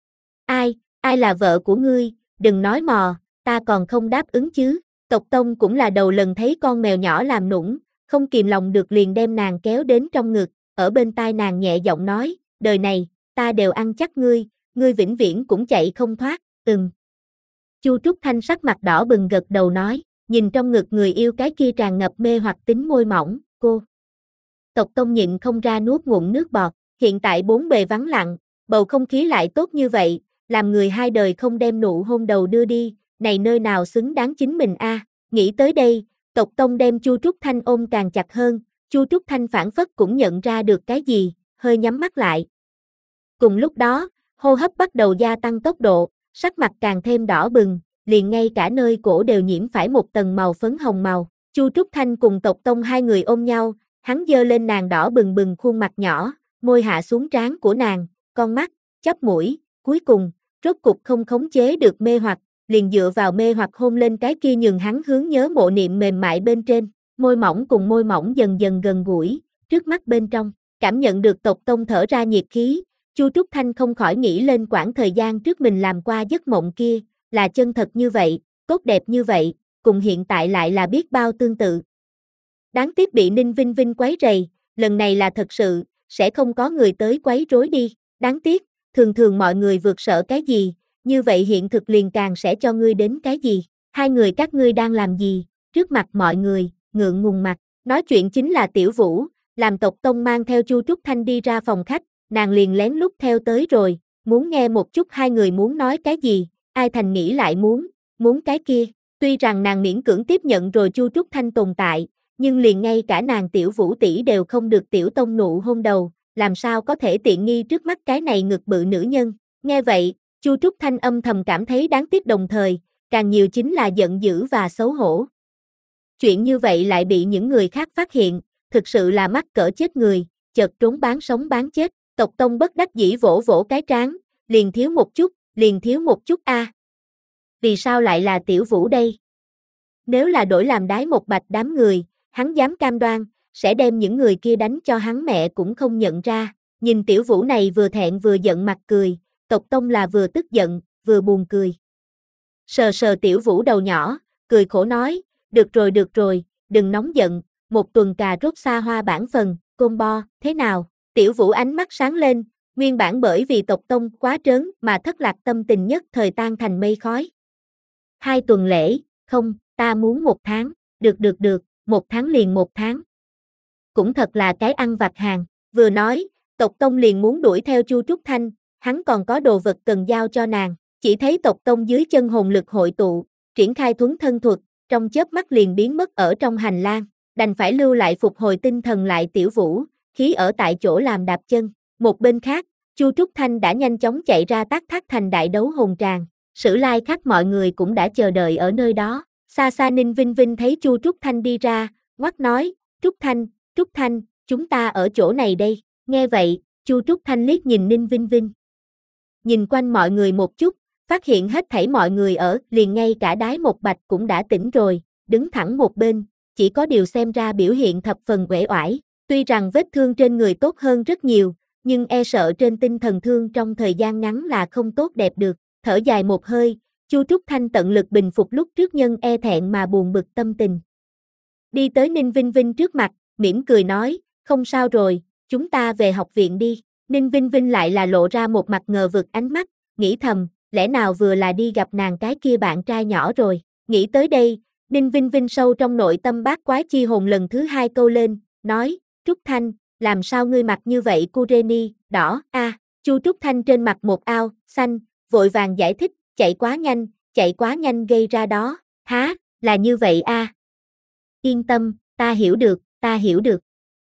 Ai, ai là vợ của ngươi, đừng nói mò, ta còn không đáp ứng chứ. Tộc Tông cũng là đầu lần thấy con mèo nhỏ làm nũng, không kìm lòng được liền đem nàng kéo đến trong ngực, ở bên tai nàng nhẹ giọng nói, đời này, ta đều ăn chắc ngươi, ngươi vĩnh viễn cũng chạy không thoát. Ừm. Chu Trúc Thanh sắc mặt đỏ bừng gật đầu nói, nhìn trong ngực người yêu cái kia tràn ngập mê hoặc tính môi mỏng, cô. Tộc Tông nhịn không ra nuốt ngụm nước bọt, hiện tại bốn bề vắng lặng, bầu không khí lại tốt như vậy, làm người hai đời không đem nụ hôn đầu đưa đi, này nơi nào xứng đáng chính mình a. À. Nghĩ tới đây, Tộc Tông đem Chu Trúc Thanh ôm càng chặt hơn, Chu Trúc Thanh phản phất cũng nhận ra được cái gì, hơi nhắm mắt lại. Cùng lúc đó, hô hấp bắt đầu gia tăng tốc độ, sắc mặt càng thêm đỏ bừng, liền ngay cả nơi cổ đều nhiễm phải một tầng màu phấn hồng màu. Chu Trúc Thanh cùng Tộc Tông hai người ôm nhau, hắn giơ lên nàng đỏ bừng bừng khuôn mặt nhỏ, môi hạ xuống trán của nàng, con mắt, chóp mũi, cuối cùng, rốt cục không khống chế được mê hoặc, liền dựa vào mê hoặc hôn lên cái kia nhường hắn hướng nhớ mộ niệm mềm mại bên trên, môi mỏng cùng môi mỏng dần dần gần gũi, trước mắt bên trong, cảm nhận được Tộc Tông thở ra nhiệt khí, Chu Trúc Thanh không khỏi nghĩ lên quãng thời gian trước mình làm qua giấc mộng kia, là chân thật như vậy, tốt đẹp như vậy, cùng hiện tại lại là biết bao tương tự. Đáng tiếc bị Ninh Vinh Vinh quấy rầy, lần này là thật sự, sẽ không có người tới quấy rối đi, đáng tiếc, thường thường mọi người vượt sợ cái gì, như vậy hiện thực liền càng sẽ cho ngươi đến cái gì. Hai người các ngươi đang làm gì, trước mặt mọi người, ngượng ngùng mặt, nói chuyện chính là Tiểu Vũ, làm Tộc Tông mang theo Chu Trúc Thanh đi ra phòng khách, nàng liền lén lút theo tới rồi, muốn nghe một chút hai người muốn nói cái gì, ai thành nghĩ lại muốn, muốn cái kia, tuy rằng nàng miễn cưỡng tiếp nhận rồi Chu Trúc Thanh tồn tại, nhưng liền ngay cả nàng Tiểu Vũ tỷ đều không được Tiểu Tông nụ hôn đầu, làm sao có thể tiện nghi trước mắt cái này ngực bự nữ nhân. Nghe vậy, Chu Trúc Thanh âm thầm cảm thấy đáng tiếc đồng thời, càng nhiều chính là giận dữ và xấu hổ. Chuyện như vậy lại bị những người khác phát hiện, thực sự là mắc cỡ chết người, chợt trốn bán sống bán chết. Tộc Tông bất đắc dĩ vỗ vỗ cái trán, liền thiếu một chút, liền thiếu một chút a. À. Vì sao lại là Tiểu Vũ đây? Nếu là đổi làm Đái Một Bạch đám người, hắn dám cam đoan, sẽ đem những người kia đánh cho hắn mẹ cũng không nhận ra. Nhìn Tiểu Vũ này vừa thẹn vừa giận mặt cười, Tộc Tông là vừa tức giận, vừa buồn cười. Sờ sờ Tiểu Vũ đầu nhỏ, cười khổ nói, được rồi được rồi, đừng nóng giận, một tuần cà rốt xa hoa bản phần, combo, thế nào? Tiểu Vũ ánh mắt sáng lên, nguyên bản bởi vì Tộc Tông quá trớn mà thất lạc tâm tình nhất thời tan thành mây khói. Hai tuần lễ, không, ta muốn một tháng, được được được, một tháng liền một tháng. Cũng thật là cái ăn vặt hàng, vừa nói, Tộc Tông liền muốn đuổi theo Chu Trúc Thanh, hắn còn có đồ vật cần giao cho nàng, chỉ thấy Tộc Tông dưới chân hồn lực hội tụ, triển khai thuấn thân thuật, trong chớp mắt liền biến mất ở trong hành lang, đành phải lưu lại phục hồi tinh thần lại Tiểu Vũ, khí ở tại chỗ làm đạp chân. Một bên khác, Chu Trúc Thanh đã nhanh chóng chạy ra Tác Thác Thành đại đấu hồn tràng, Sử Lai Khắc mọi người cũng đã chờ đợi ở nơi đó. Xa xa Ninh Vinh Vinh thấy Chu Trúc Thanh đi ra, ngoắc nói, Trúc Thanh, Trúc Thanh, chúng ta ở chỗ này đây. Nghe vậy, Chu Trúc Thanh liếc nhìn Ninh Vinh Vinh. Nhìn quanh mọi người một chút, phát hiện hết thảy mọi người ở, liền ngay cả Đái Một Bạch cũng đã tỉnh rồi, đứng thẳng một bên, chỉ có điều xem ra biểu hiện thập phần uể oải. Tuy rằng vết thương trên người tốt hơn rất nhiều, nhưng e sợ trên tinh thần thương trong thời gian ngắn là không tốt đẹp được. Thở dài một hơi, Chu Trúc Thanh tận lực bình phục lúc trước nhân e thẹn mà buồn bực tâm tình. Đi tới Ninh Vinh Vinh trước mặt, mỉm cười nói, không sao rồi, chúng ta về học viện đi. Ninh Vinh Vinh lại là lộ ra một mặt ngờ vực ánh mắt, nghĩ thầm, lẽ nào vừa là đi gặp nàng cái kia bạn trai nhỏ rồi. Nghĩ tới đây, Ninh Vinh Vinh sâu trong nội tâm bát quái chi hồn lần thứ hai câu lên, nói, Trúc Thanh, làm sao ngươi mặc như vậy Kureni, đỏ, a. À. Chu Trúc Thanh trên mặt một ao, xanh, vội vàng giải thích, chạy quá nhanh, chạy quá nhanh gây ra đó, há, là như vậy a. À. Yên tâm, ta hiểu được, ta hiểu được.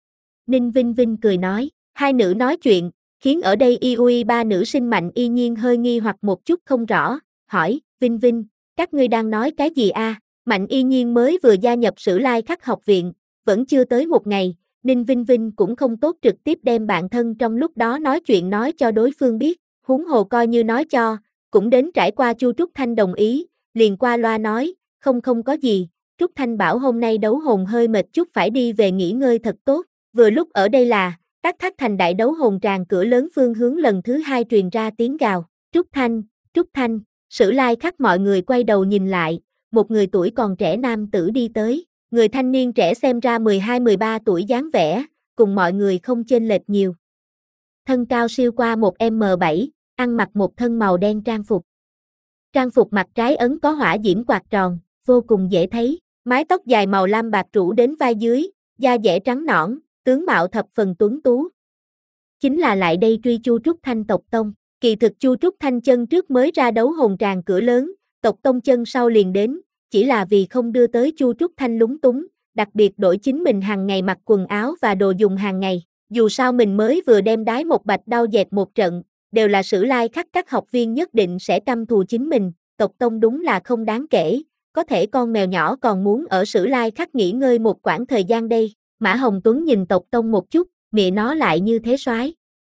Ninh Vinh Vinh cười nói, hai nữ nói chuyện, khiến ở đây i ui ba nữ sinh Mạnh Y Nhiên hơi nghi hoặc một chút không rõ, hỏi, Vinh Vinh, các ngươi đang nói cái gì a? À? Mạnh Y Nhiên mới vừa gia nhập Sử Lai Khắc học viện, vẫn chưa tới một ngày, Ninh Vinh Vinh cũng không tốt trực tiếp đem bạn thân trong lúc đó nói chuyện nói cho đối phương biết, huống hồ coi như nói cho, cũng đến trải qua Chu Trúc Thanh đồng ý, liền qua loa nói, không không có gì, Trúc Thanh bảo hôm nay đấu hồn hơi mệt chút phải đi về nghỉ ngơi thật tốt, vừa lúc ở đây là, Tắc Thác Thành đại đấu hồn tràng cửa lớn phương hướng lần thứ hai truyền ra tiếng gào, Trúc Thanh, Trúc Thanh, Sử Lai Khắc mọi người quay đầu nhìn lại, một người tuổi còn trẻ nam tử đi tới, người thanh niên trẻ xem ra mười hai mười ba tuổi dáng vẻ, cùng mọi người không chênh lệch nhiều. Thân cao siêu qua một mét bảy, ăn mặc một thân màu đen trang phục. Trang phục mặt trái ấn có hỏa diễm quạt tròn, vô cùng dễ thấy, mái tóc dài màu lam bạc rủ đến vai dưới, da dẻ trắng nõn, tướng mạo thập phần tuấn tú. Chính là lại đây truy Chu Trúc Thanh tộc tông, kỳ thực Chu Trúc Thanh chân trước mới ra đấu hồn tràng cửa lớn, tộc tông chân sau liền đến, chỉ là vì không đưa tới Chu Trúc Thanh lúng túng, đặc biệt đổi chính mình hàng ngày mặc quần áo và đồ dùng hàng ngày, dù sao mình mới vừa đem đái một bạch đao dẹp một trận, đều là Sử Lai Khắc các học viên nhất định sẽ căm thù chính mình, tộc tông đúng là không đáng kể, có thể con mèo nhỏ còn muốn ở Sử Lai Khắc nghỉ ngơi một quãng thời gian đây. Mã Hồng Tuấn nhìn tộc tông một chút, mẹ nó lại như thế soái.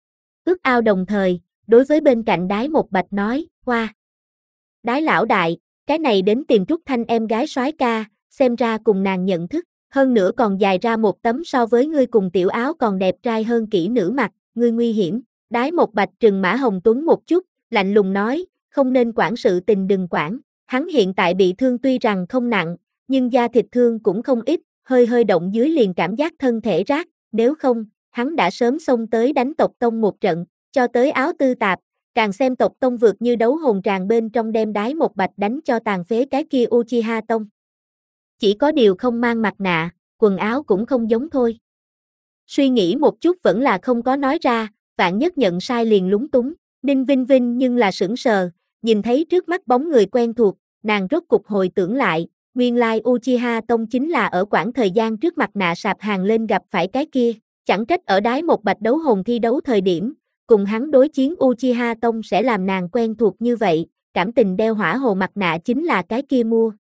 Ước ao đồng thời, đối với bên cạnh đái một bạch nói, hoa. Đái lão đại, cái này đến tìm Trúc Thanh em gái soái ca, xem ra cùng nàng nhận thức, hơn nữa còn dài ra một tấm so với ngươi cùng tiểu áo còn đẹp trai hơn kỹ nữ mặt, ngươi nguy hiểm. Đái một bạch trừng Mã Hồng Tuấn một chút, lạnh lùng nói, không nên quản sự tình đừng quản, hắn hiện tại bị thương tuy rằng không nặng, nhưng da thịt thương cũng không ít, hơi hơi động dưới liền cảm giác thân thể rát, nếu không, hắn đã sớm xông tới đánh tộc tông một trận, cho tới áo tư tạp, càng xem tộc tông vượt như đấu hồn tràng bên trong đem đái một bạch đánh cho tàn phế cái kia Uchiha tông. Chỉ có điều không mang mặt nạ, quần áo cũng không giống thôi. Suy nghĩ một chút vẫn là không có nói ra, vạn nhất nhận sai liền lúng túng, Ninh Vinh Vinh nhưng là sững sờ, nhìn thấy trước mắt bóng người quen thuộc, nàng rốt cục hồi tưởng lại, nguyên lai Uchiha tông chính là ở quãng thời gian trước mặt nạ sạp hàng lên gặp phải cái kia, chẳng trách ở đái một bạch đấu hồn thi đấu thời điểm, cùng hắn đối chiến Uchiha tông sẽ làm nàng quen thuộc như vậy, cảm tình đeo hỏa hồ mặt nạ chính là cái kia mua,